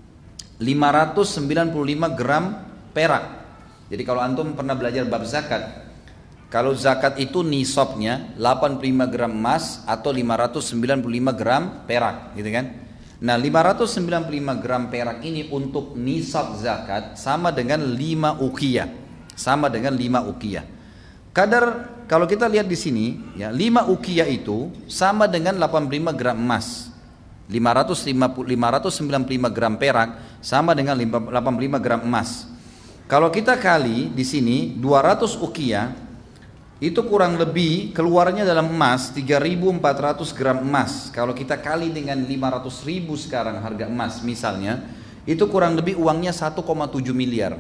595 gram perak. Jadi kalau antum pernah belajar bab zakat, kalau zakat itu nisabnya 85 gram emas atau 595 gram perak, gitu kan? Nah 595 gram perak ini untuk nisab zakat sama dengan 5 uqiyah. Sama dengan 5 uqiyah. Kadar kalau kita lihat di sini ya, 5 uqiyah itu sama dengan 85 gram emas. 595 gram perak sama dengan 85 gram emas. Kalau kita kali di sini 200 uqiyah, itu kurang lebih keluarnya dalam emas 3.400 gram emas. Kalau kita kali dengan 500.000 sekarang harga emas misalnya, itu kurang lebih uangnya 1,7 miliar.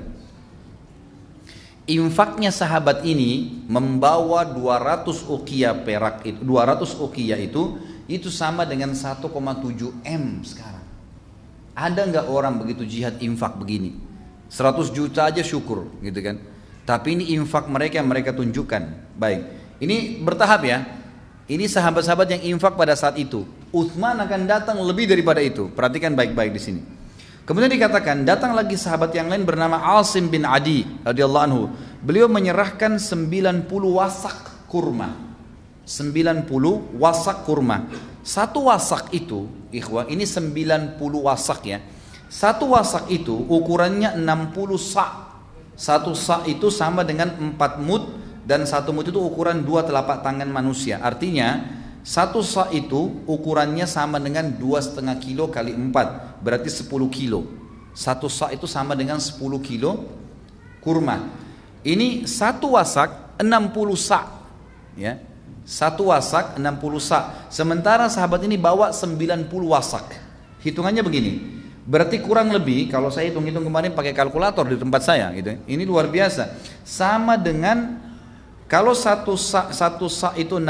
Infaknya sahabat ini membawa 200 uqiyah perak itu, 200 uqiyah itu sama dengan 1,7 M sekarang. Ada nggak orang begitu jihad infak begini? 100 juta aja syukur, gitu kan? Tapi ini infak mereka yang mereka tunjukkan. Baik, ini bertahap ya. Ini sahabat-sahabat yang infak pada saat itu. Utsman akan datang lebih daripada itu. Perhatikan baik-baik di sini. Kemudian dikatakan datang lagi sahabat yang lain bernama Asim bin Adi radhiyallahu anhu. Beliau menyerahkan 90 wasak kurma. 90 wasak kurma. Satu wasak itu, ikhwah, ini 90 wasak ya. Satu wasak itu ukurannya 60 sa'. Satu sa' itu sama dengan 4 mud, dan satu mud itu ukuran 2 telapak tangan manusia. Artinya satu sa' itu ukurannya sama dengan 2,5 kilo kali 4, berarti 10 kilo. Satu sa' itu sama dengan 10 kilo kurma. Ini satu wasak 60 sa' ya. Satu wasak 60 sa'. Sementara sahabat ini bawa 90 wasak. Hitungannya begini. Berarti kurang lebih kalau saya hitung-hitung kemarin pakai kalkulator di tempat saya gitu. Ini luar biasa. Sama dengan kalau satu sa itu 10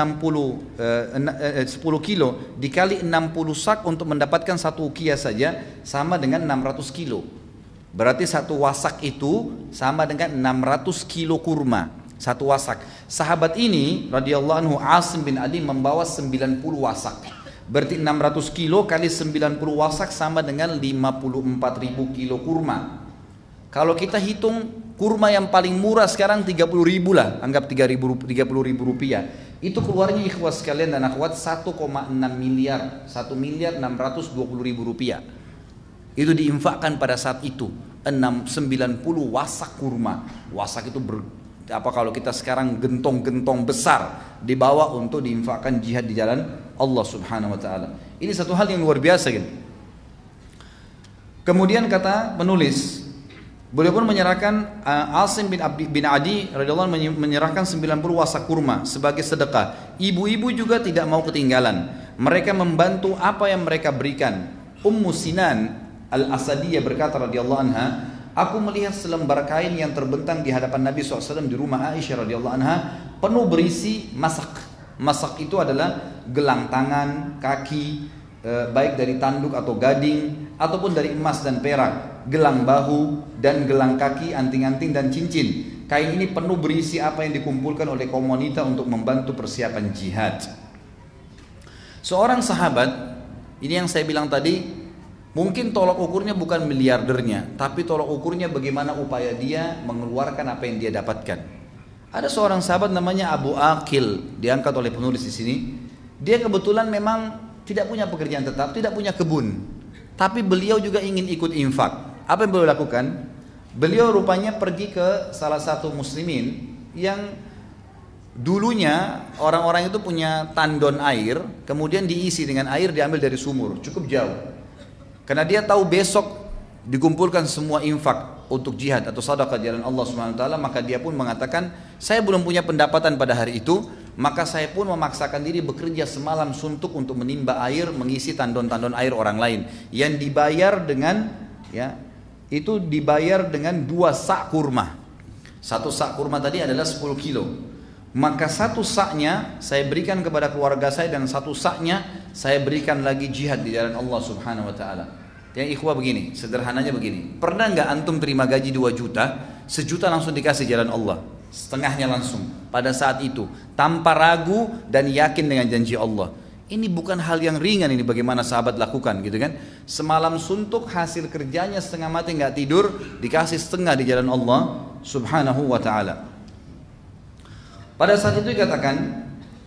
kilo dikali 60 sak untuk mendapatkan satu uqiyah saja sama dengan 600 kilo. Berarti satu wasak itu sama dengan 600 kilo kurma. Satu wasak. Sahabat ini radhiyallahu anhu Asim bin Adi membawa 90 wasak. Berarti 600 kilo kali 90 wasak sama dengan 54.000 kilo kurma. Kalau kita hitung kurma yang paling murah sekarang 30 ribu lah, anggap 30 ribu rupiah. Itu keluarnya ikhwas sekalian dan akhwat 1,6 miliar, 1 miliar 620 ribu rupiah. Itu diinfakkan pada saat itu 90 wasak kurma. Wasak itu kalau kita sekarang gentong-gentong besar dibawa untuk diinfakkan jihad di jalan Allah Subhanahu wa taala. Ini satu hal yang luar biasa gitu. Kemudian kata penulis, beliau pun menyerahkan Asim bin Adi radhiyallahu anhu menyerahkan 90 wasak kurma sebagai sedekah. Ibu-ibu juga tidak mau ketinggalan. Mereka membantu apa yang mereka berikan. Ummu Sinan Al-Asadiyah berkata radhiyallahu anha, aku melihat selembar kain yang terbentang di hadapan Nabi SAW di rumah Aisyah radhiyallahu anha, penuh berisi masak. Masak itu adalah gelang tangan, kaki, baik dari tanduk atau gading, ataupun dari emas dan perak, gelang bahu dan gelang kaki, anting-anting dan cincin. Kain ini penuh berisi apa yang dikumpulkan oleh kaum wanita untuk membantu persiapan jihad. Seorang sahabat, ini yang saya bilang tadi, mungkin tolak ukurnya bukan miliardernya, tapi tolak ukurnya bagaimana upaya dia mengeluarkan apa yang dia dapatkan. Ada seorang sahabat namanya Abu Aqil, diangkat oleh penulis di sini. Dia kebetulan memang tidak punya pekerjaan tetap, tidak punya kebun, tapi beliau juga ingin ikut infak. Apa yang beliau lakukan? Beliau rupanya pergi ke salah satu muslimin yang dulunya orang-orang itu punya tandon air, kemudian diisi dengan air diambil dari sumur, cukup jauh. Karena dia tahu besok dikumpulkan semua infak untuk jihad atau sedekah jalan Allah Subhanahu wa taala, maka dia pun mengatakan, saya belum punya pendapatan pada hari itu, maka saya pun memaksakan diri bekerja semalam suntuk untuk menimba air, mengisi tandon-tandon air orang lain yang dibayar dengan itu dibayar dengan 2 sak kurma. 1 sak kurma tadi adalah 10 kilo. Maka 1 saknya saya berikan kepada keluarga saya dan 1 saknya saya berikan lagi jihad di jalan Allah Subhanahu wa taala. Yang ikhwah begini, sederhananya begini. Pernah enggak antum terima gaji 2 juta, 1 juta langsung dikasih jalan Allah? Setengahnya langsung pada saat itu, tanpa ragu dan yakin dengan janji Allah. Ini bukan hal yang ringan, ini bagaimana sahabat lakukan gitu kan. Semalam suntuk, hasil kerjanya setengah mati enggak tidur, dikasih setengah di jalan Allah Subhanahu wa taala. Pada saat itu dikatakan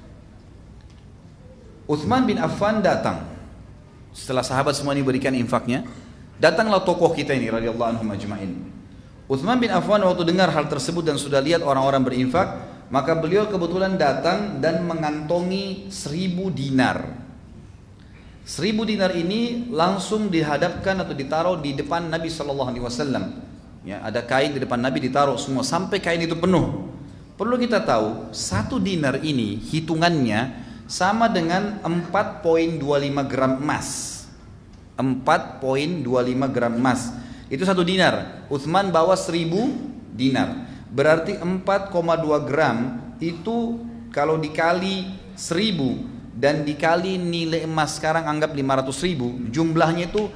Utsman bin Affan datang. Setelah sahabat semua ini berikan infaknya, datanglah tokoh kita ini radhiyallahu anhum ajma'in. Utsman bin Affan waktu dengar hal tersebut dan sudah lihat orang-orang berinfak, maka beliau kebetulan datang dan mengantongi 1000 dinar. 1000 dinar ini langsung dihadapkan atau ditaruh di depan Nabi SAW. Ya, ada kain di depan Nabi ditaruh semua sampai kain itu penuh. Perlu kita tahu, 1 dinar ini hitungannya sama dengan 4,25 gram emas. 4,25 gram emas. Itu 1 dinar. Utsman bawa 1000 dinar. Berarti 4,2 gram itu kalau dikali 1000 dan dikali nilai emas sekarang anggap 500.000, jumlahnya itu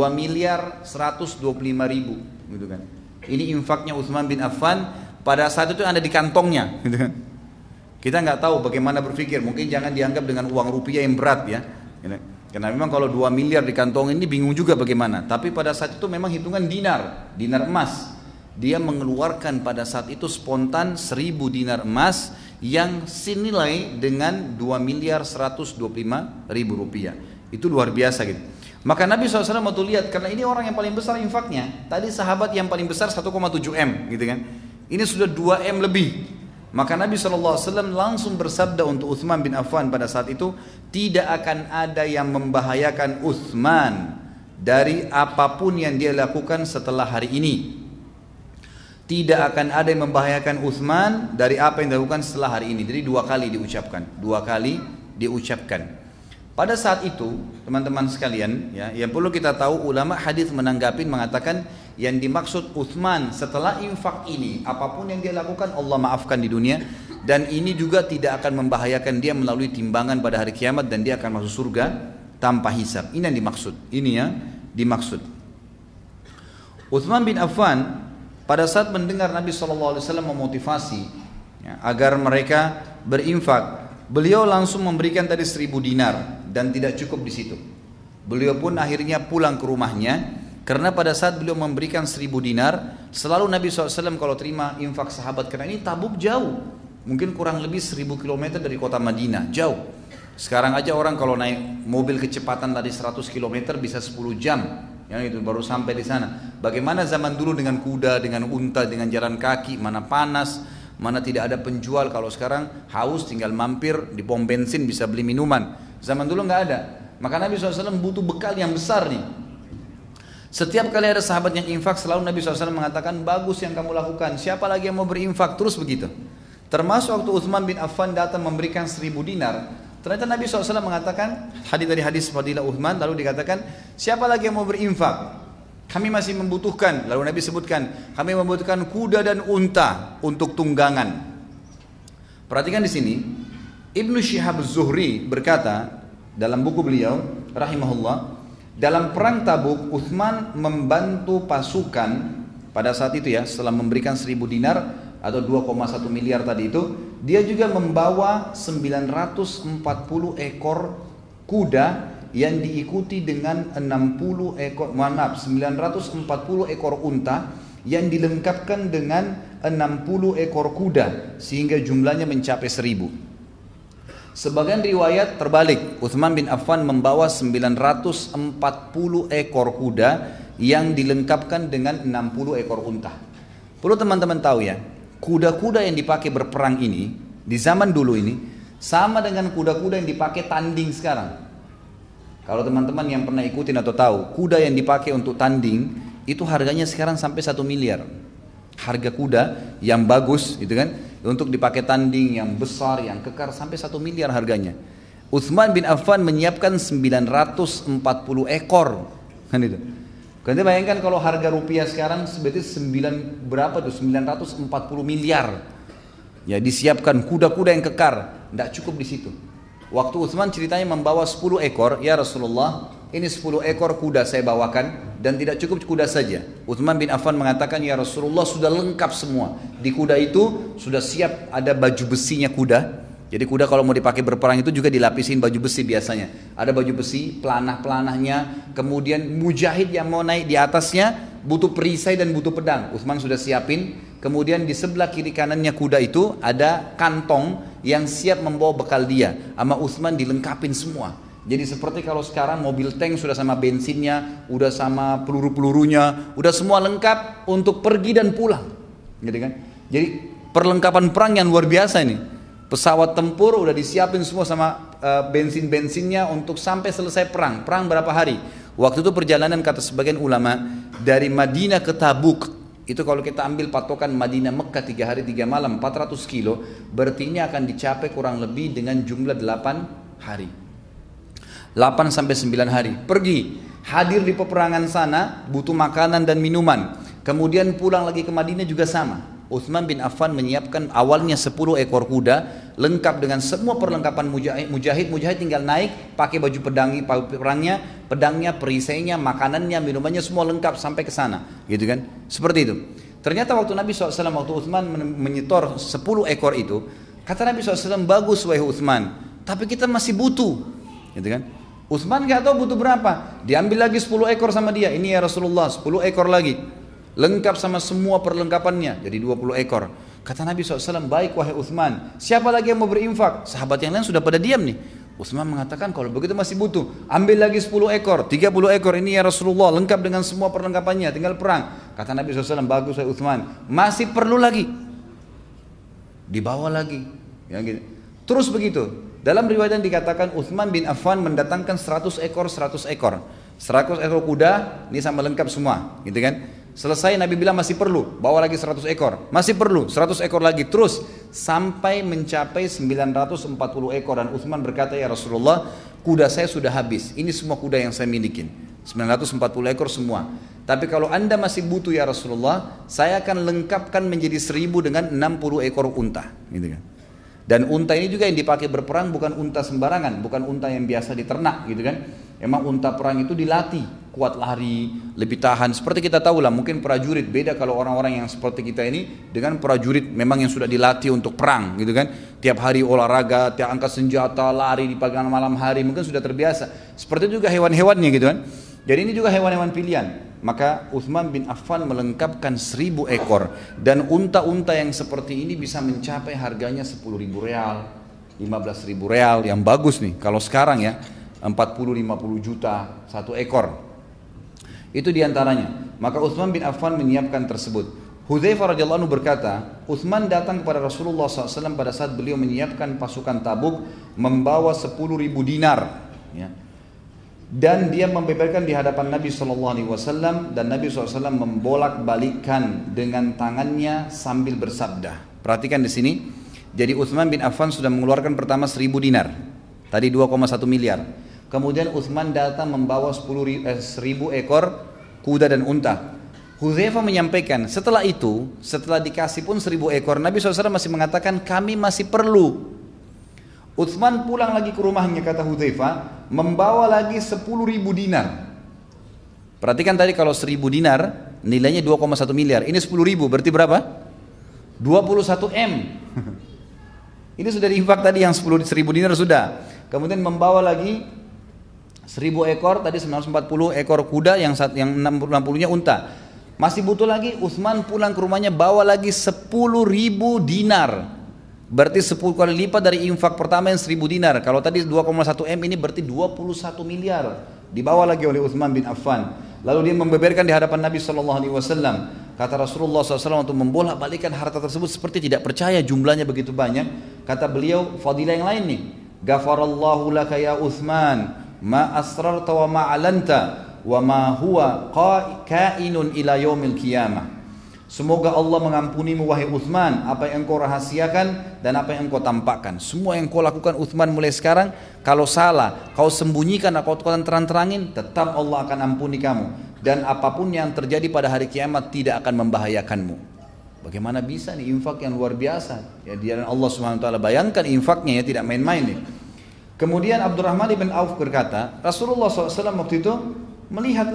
2.125.000 gitu kan. Ini infaknya Utsman bin Affan. Pada saat itu ada di kantongnya, gitu kan. Kita nggak tahu bagaimana berpikir, mungkin jangan dianggap dengan uang rupiah yang berat ya. Karena memang kalau 2 miliar di kantong ini bingung juga bagaimana. Tapi pada saat itu memang hitungan dinar emas. Dia mengeluarkan pada saat itu spontan 1000 dinar emas yang senilai dengan 2.125.000 rupiah. Itu luar biasa gitu. Maka Nabi SAW waktu lihat, karena ini orang yang paling besar infaknya. Tadi sahabat yang paling besar 1,7 M gitu kan. Ini sudah 2 M lebih. Maka Nabi SAW langsung bersabda untuk Utsman bin Affan pada saat itu, tidak akan ada yang membahayakan Utsman dari apapun yang dia lakukan setelah hari ini. Tidak akan ada yang membahayakan Utsman dari apa yang dilakukan setelah hari ini. Jadi 2 kali diucapkan. 2 kali diucapkan. Pada saat itu, teman-teman sekalian, ya, yang perlu kita tahu, ulama hadis menanggapi mengatakan yang dimaksud Utsman setelah infak ini, apapun yang dia lakukan Allah maafkan di dunia, dan ini juga tidak akan membahayakan dia melalui timbangan pada hari kiamat dan dia akan masuk surga tanpa hisab. Ini yang dimaksud. Ini yang dimaksud. Utsman bin Affan pada saat mendengar Nabi SAW memotivasi ya, agar mereka berinfak, beliau langsung memberikan tadi 1000 dinar dan tidak cukup di situ. Beliau pun akhirnya pulang ke rumahnya. Karena pada saat beliau memberikan 1000 dinar, selalu Nabi SAW kalau terima infak sahabat, karena ini Tabuk jauh, mungkin kurang lebih 1000 km dari kota Madinah, jauh. Sekarang aja orang kalau naik mobil kecepatan tadi 100 km bisa 10 jam, ya itu baru sampai di sana. Bagaimana zaman dulu dengan kuda, dengan unta, dengan jalan kaki, mana panas, mana tidak ada penjual. Kalau sekarang haus tinggal mampir di pom bensin bisa beli minuman. Zaman dulu nggak ada. Maka Nabi SAW butuh bekal yang besar nih. Setiap kali ada sahabat yang infak, selalu Nabi SAW mengatakan, bagus yang kamu lakukan, siapa lagi yang mau berinfak? Terus begitu. Termasuk waktu Utsman bin Affan datang memberikan 1000 dinar, ternyata Nabi SAW mengatakan, dari hadis Fadilah Utsman, lalu dikatakan, siapa lagi yang mau berinfak? Kami masih membutuhkan. Lalu Nabi sebutkan, kami membutuhkan kuda dan unta untuk tunggangan. Perhatikan di sini, Ibnu Syihab Az-Zuhri berkata dalam buku beliau, rahimahullah, dalam perang Tabuk, Utsman membantu pasukan pada saat itu ya, setelah memberikan 1000 dinar atau 2,1 miliar tadi itu, dia juga membawa 940 ekor kuda yang diikuti dengan 940 ekor unta yang dilengkapkan dengan 60 ekor kuda sehingga jumlahnya mencapai 1000. Sebagian riwayat terbalik, Utsman bin Affan membawa 940 ekor kuda yang dilengkapkan dengan 60 ekor unta. Perlu teman-teman tahu ya, kuda-kuda yang dipakai berperang ini di zaman dulu ini sama dengan kuda-kuda yang dipakai tanding sekarang. Kalau teman-teman yang pernah ikutin atau tahu, kuda yang dipakai untuk tanding itu harganya sekarang sampai 1 miliar. Harga kuda yang bagus gitu kan, untuk dipakai tanding yang besar, yang kekar, sampai 1 miliar harganya. Utsman bin Affan menyiapkan 940 ekor, kan itu. Kalian bayangkan kalau harga rupiah sekarang sebetulnya 940 miliar. Ya, disiapkan kuda-kuda yang kekar, tidak cukup di situ. Waktu Utsman ceritanya membawa 10 ekor, ya Rasulullah, ini 10 ekor kuda saya bawakan dan tidak cukup kuda saja. Utsman bin Affan mengatakan, ya Rasulullah, sudah lengkap semua. Di kuda itu sudah siap ada baju besinya kuda. Jadi kuda kalau mau dipakai berperang itu juga dilapisin baju besi biasanya. Ada baju besi, pelanah-pelanahnya, kemudian mujahid yang mau naik di atasnya butuh perisai dan butuh pedang. Utsman sudah siapin. Kemudian di sebelah kiri kanannya kuda itu ada kantong yang siap membawa bekal dia. Sama Utsman dilengkapin semua. Jadi seperti kalau sekarang mobil tank sudah sama bensinnya, udah sama peluru-pelurunya, udah semua lengkap untuk pergi dan pulang, gitu kan? Jadi perlengkapan perang yang luar biasa ini. Pesawat tempur udah disiapin semua sama bensin-bensinnya untuk sampai selesai perang. Perang berapa hari? Waktu itu perjalanan kata sebagian ulama dari Madinah ke Tabuk, itu kalau kita ambil patokan Madinah Mekah 3 hari 3 malam 400 kilo, berarti ini akan dicapai kurang lebih dengan jumlah 8 hari. 8 sampai 9 hari pergi, hadir di peperangan sana, butuh makanan dan minuman, kemudian pulang lagi ke Madinah juga sama. Utsman bin Affan menyiapkan awalnya 10 ekor kuda lengkap dengan semua perlengkapan mujahid tinggal naik, pakai baju pedangnya, perisainya, makanannya, minumannya semua lengkap sampai ke sana, gitu kan? Seperti itu. Ternyata waktu Nabi SAW, waktu Utsman menyetor 10 ekor itu, kata Nabi SAW, bagus wahai Utsman, tapi kita masih butuh, gitu kan? Utsman gak tahu butuh berapa, diambil lagi 10 ekor sama dia, ini ya Rasulullah 10 ekor lagi, lengkap sama semua perlengkapannya, jadi 20 ekor. Kata Nabi SAW, baik wahai Utsman, siapa lagi yang mau berinfak? Sahabat yang lain sudah pada diam nih. Utsman mengatakan, kalau begitu masih butuh, ambil lagi 10 ekor, 30 ekor, ini ya Rasulullah, lengkap dengan semua perlengkapannya, tinggal perang. Kata Nabi SAW, bagus wahai Utsman, masih perlu lagi, dibawa lagi, ya gitu. Terus begitu. Dalam riwayat yang dikatakan Utsman bin Affan mendatangkan 100 ekor kuda, ini sama lengkap semua, gitu kan? Selesai Nabi bilang masih perlu, bawa lagi 100 ekor, masih perlu 100 ekor lagi, terus sampai mencapai 940 ekor. Dan Utsman berkata, ya Rasulullah, kuda saya sudah habis, ini semua kuda yang saya milikin, 940 ekor semua. Tapi kalau anda masih butuh ya Rasulullah, saya akan lengkapkan menjadi 1000 dengan 60 ekor unta, gitu kan? Dan unta ini juga yang dipakai berperang bukan unta sembarangan, bukan unta yang biasa diternak, gitu kan? Emang unta perang itu dilatih, kuat lari, lebih tahan. Seperti kita tahu lah, mungkin prajurit beda kalau orang-orang yang seperti kita ini dengan prajurit memang yang sudah dilatih untuk perang, gitu kan? Tiap hari olahraga, tiap angkat senjata, lari di pagi malam hari, mungkin sudah terbiasa. Seperti juga hewan-hewannya, gitu kan? Jadi ini juga hewan-hewan pilihan. maka Uthman bin Affan melengkapkan 1000 ekor. Dan unta-unta yang seperti ini bisa mencapai harganya 10.000 real, 15.000 real, yang bagus nih. Kalau sekarang ya 40-50 juta satu ekor. Itu diantaranya. Maka Uthman bin Affan menyiapkan tersebut. Hudzaifah radhiyallahu anhu berkata, Uthman datang kepada Rasulullah SAW pada saat beliau menyiapkan pasukan Tabuk membawa 10.000 dinar, ya. Dan dia membeberkan di hadapan Nabi SAW, dan Nabi SAW membolak-balikkan dengan tangannya sambil bersabda. Perhatikan di sini. Jadi Uthman bin Affan sudah mengeluarkan pertama 1.000 dinar, tadi 2,1 miliar. Kemudian Uthman datang membawa 1.000 ekor kuda dan unta. Hudzaifah menyampaikan, setelah itu, setelah dikasih pun 1.000 ekor, Nabi SAW masih mengatakan kami masih perlu. Uthman pulang lagi ke rumahnya, kata Hudzaifah, membawa lagi 10.000 dinar. Perhatikan tadi kalau 1.000 dinar nilainya 2,1 miliar, ini 10.000 berarti berapa? 21 M. Ini sudah diinfak tadi yang 1.000 dinar sudah. Kemudian membawa lagi 1.000 ekor, tadi 940 ekor kuda, yang 60-nya unta. Masih butuh lagi, Uthman pulang ke rumahnya bawa lagi 10.000 dinar. Berarti 10 kali lipat dari infak pertama yang 1.000 dinar. Kalau tadi 2,1 M, ini berarti 21 miliar. Dibawa lagi oleh Uthman bin Affan. Lalu dia membeberkan di hadapan Nabi SAW. Kata Rasulullah SAW untuk membolak-balikan harta tersebut seperti tidak percaya jumlahnya begitu banyak. Kata beliau, fadilah yang lain nih. Ghafarallahu laka ya Uthman, ma asrarta wa ma alanta, wa ma huwa kainun ila yaumil qiyamah. Semoga Allah mengampunimu wahai Uthman, apa yang engkau rahasiakan dan apa yang engkau tampakkan. Semua yang kau lakukan Uthman mulai sekarang, kalau salah kau sembunyikan atau kau terang-terangin, tetap Allah akan ampuni kamu. Dan apapun yang terjadi pada hari kiamat tidak akan membahayakanmu. Bagaimana bisa nih infak yang luar biasa ya, di jalan Allah Subhanahu wa taala. Bayangkan infaknya ya, tidak main-main nih. Kemudian Abdurrahman bin Auf berkata, Rasulullah SAW waktu itu melihat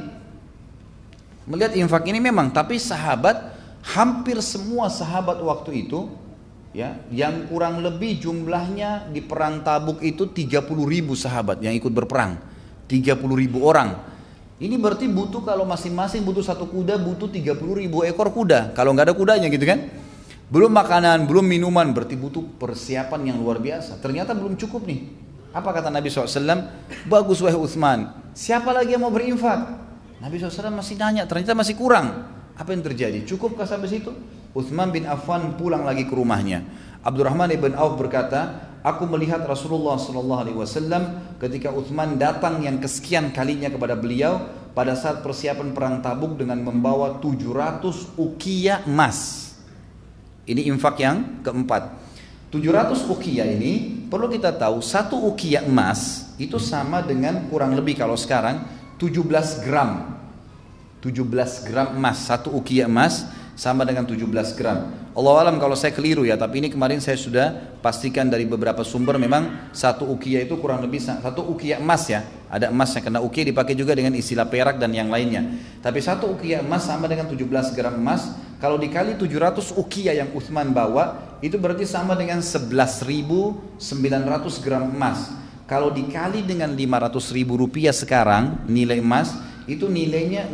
infak ini memang, tapi sahabat, hampir semua sahabat waktu itu ya, yang kurang lebih jumlahnya di perang Tabuk itu 30.000 sahabat yang ikut berperang, 30.000 orang. Ini berarti butuh, kalau masing-masing butuh satu kuda, butuh 30.000 ekor kuda, kalau nggak ada kudanya gitu kan. Belum makanan, belum minuman, berarti butuh persiapan yang luar biasa. Ternyata belum cukup nih. Apa kata Nabi SAW? Bagus wahai Uthman, siapa lagi yang mau berinfak? Nabi SAW masih nanya, ternyata masih kurang. Apa yang terjadi? Cukupkah sampai situ? Uthman bin Affan pulang lagi ke rumahnya. Abdurrahman bin Auf berkata, aku melihat Rasulullah SAW ketika Uthman datang yang kesekian kalinya kepada beliau pada saat persiapan perang Tabuk dengan membawa 700 ukiah emas. Ini infak yang keempat. 700 ukiah ini perlu kita tahu, satu ukiah emas itu sama dengan kurang lebih kalau sekarang 17 gram. 17 gram emas, satu ukiah emas sama dengan 17 gram. Allah alam kalau saya keliru ya, tapi ini kemarin saya sudah pastikan dari beberapa sumber, memang satu ukiah itu kurang lebih satu ukiah emas ya. Ada emasnya, karena ukiah dipakai juga dengan istilah perak dan yang lainnya. Tapi satu ukiah emas sama dengan 17 gram emas. Kalau dikali 700 ukiah yang Uthman bawa, itu berarti sama dengan 11.900 gram emas. Kalau dikali dengan 500.000 rupiah sekarang, nilai emas, itu nilainya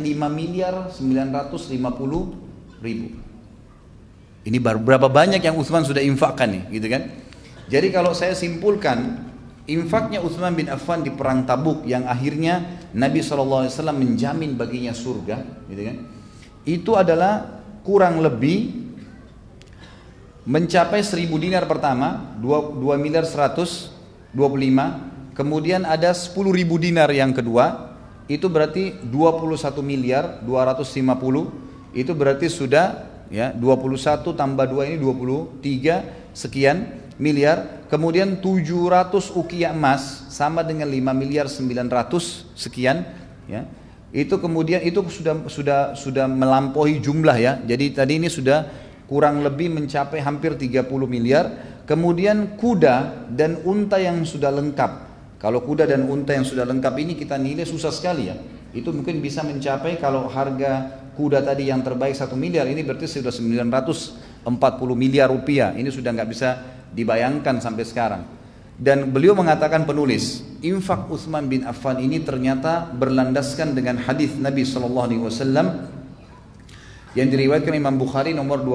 5.950.000. Ini berapa banyak yang Uthman sudah infakkan nih, gitu kan? Jadi kalau saya simpulkan, infaknya Uthman bin Affan di perang Tabuk yang akhirnya Nabi SAW menjamin baginya surga, gitu kan? Itu adalah kurang lebih mencapai 1.000 dinar pertama, 2 miliar 125, kemudian ada 10.000 dinar yang kedua, itu berarti 21 miliar 250, itu berarti sudah ya 21 tambah 2 ini 23 sekian miliar. Kemudian 700 ukiah emas sama dengan 5 miliar 900 sekian ya. Itu kemudian itu sudah melampaui jumlah ya. Jadi tadi ini sudah kurang lebih mencapai hampir 30 miliar. Kemudian kuda dan unta yang sudah lengkap. Kalau kuda dan unta yang sudah lengkap ini kita nilai susah sekali ya. Itu mungkin bisa mencapai, kalau harga kuda tadi yang terbaik 1 miliar, ini berarti sudah 940 miliar rupiah. Ini sudah nggak bisa dibayangkan sampai sekarang. Dan beliau mengatakan penulis, infak Utsman bin Affan ini ternyata berlandaskan dengan hadis Nabi SAW yang diriwayatkan Imam Bukhari nomor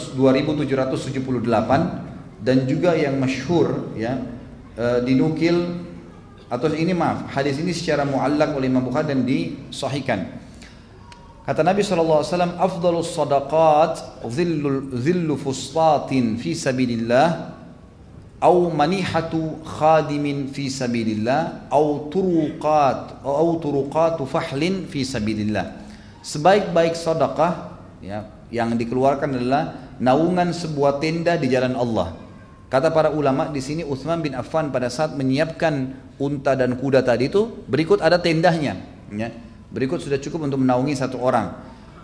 2778 dan juga yang masyhur ya dinukil atau ini maaf hadis ini secara muallak oleh Imam Bukhari dan disahihkan. Kata Nabi SAW, afdalus sadaqat zillu fustatin fi sabilillah au manihatu khadimin fi sabilillah au turuqatu fahlin fi sabilillah. Sebaik-baik sedekah ya, yang dikeluarkan adalah naungan sebuah tenda di jalan Allah. Kata para ulama di sini Utsman bin Affan pada saat menyiapkan unta dan kuda tadi itu berikut ada tendahnya ya. Berikut sudah cukup untuk menaungi satu orang.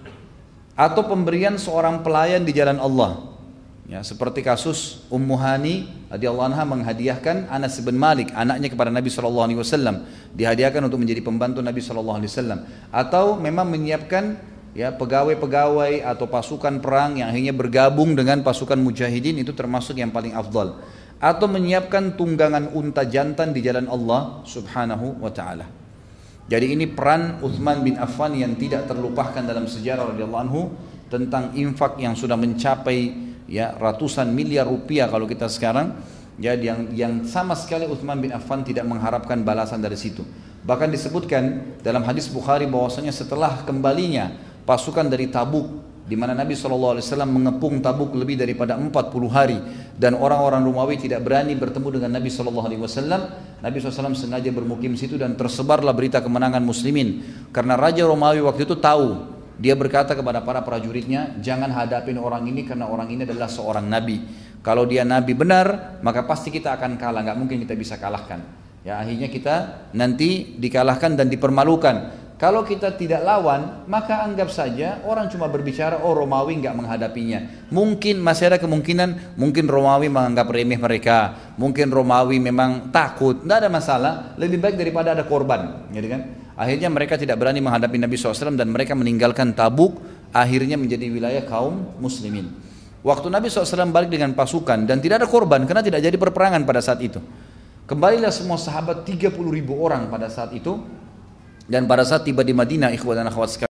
Atau pemberian seorang pelayan di jalan Allah. Ya, seperti kasus Ummu Hani radhiyallahu anha menghadiahkan Anas bin Malik anaknya kepada Nabi SAW, dihadiahkan untuk menjadi pembantu Nabi SAW, atau memang menyiapkan ya pegawai-pegawai atau pasukan perang yang akhirnya bergabung dengan pasukan mujahidin, itu termasuk yang paling afdal, atau menyiapkan tunggangan unta jantan di jalan Allah Subhanahu wa taala. Jadi ini peran Utsman bin Affan yang tidak terlupakan dalam sejarah radhiyallahu anhu tentang infak yang sudah mencapai ya ratusan miliar rupiah kalau kita sekarang ya, yang sama sekali Utsman bin Affan tidak mengharapkan balasan dari situ. Bahkan disebutkan dalam hadis Bukhari bahwasanya setelah kembalinya pasukan dari Tabuk, di mana Nabi SAW mengepung Tabuk lebih daripada 40 hari dan orang-orang Romawi tidak berani bertemu dengan Nabi SAW, Nabi SAW sengaja bermukim situ dan tersebarlah berita kemenangan muslimin karena Raja Romawi waktu itu tahu. Dia berkata kepada para prajuritnya, jangan hadapin orang ini karena orang ini adalah seorang nabi. Kalau dia nabi benar, maka pasti kita akan kalah, nggak mungkin kita bisa kalahkan. Ya, akhirnya kita nanti dikalahkan dan dipermalukan. Kalau kita tidak lawan, maka anggap saja orang cuma berbicara, oh Romawi nggak menghadapinya. Mungkin masih ada kemungkinan, mungkin Romawi menganggap remeh mereka, mungkin Romawi memang takut, nggak ada masalah. Lebih baik daripada ada korban, gitu kan? Akhirnya mereka tidak berani menghadapi Nabi SAW dan mereka meninggalkan Tabuk, akhirnya menjadi wilayah kaum muslimin. Waktu Nabi SAW balik dengan pasukan dan tidak ada korban karena tidak jadi perperangan pada saat itu. Kembalilah semua sahabat 30.000 orang pada saat itu, dan pada saat tiba di Madinah, ikhwan dan akhwat sekalian,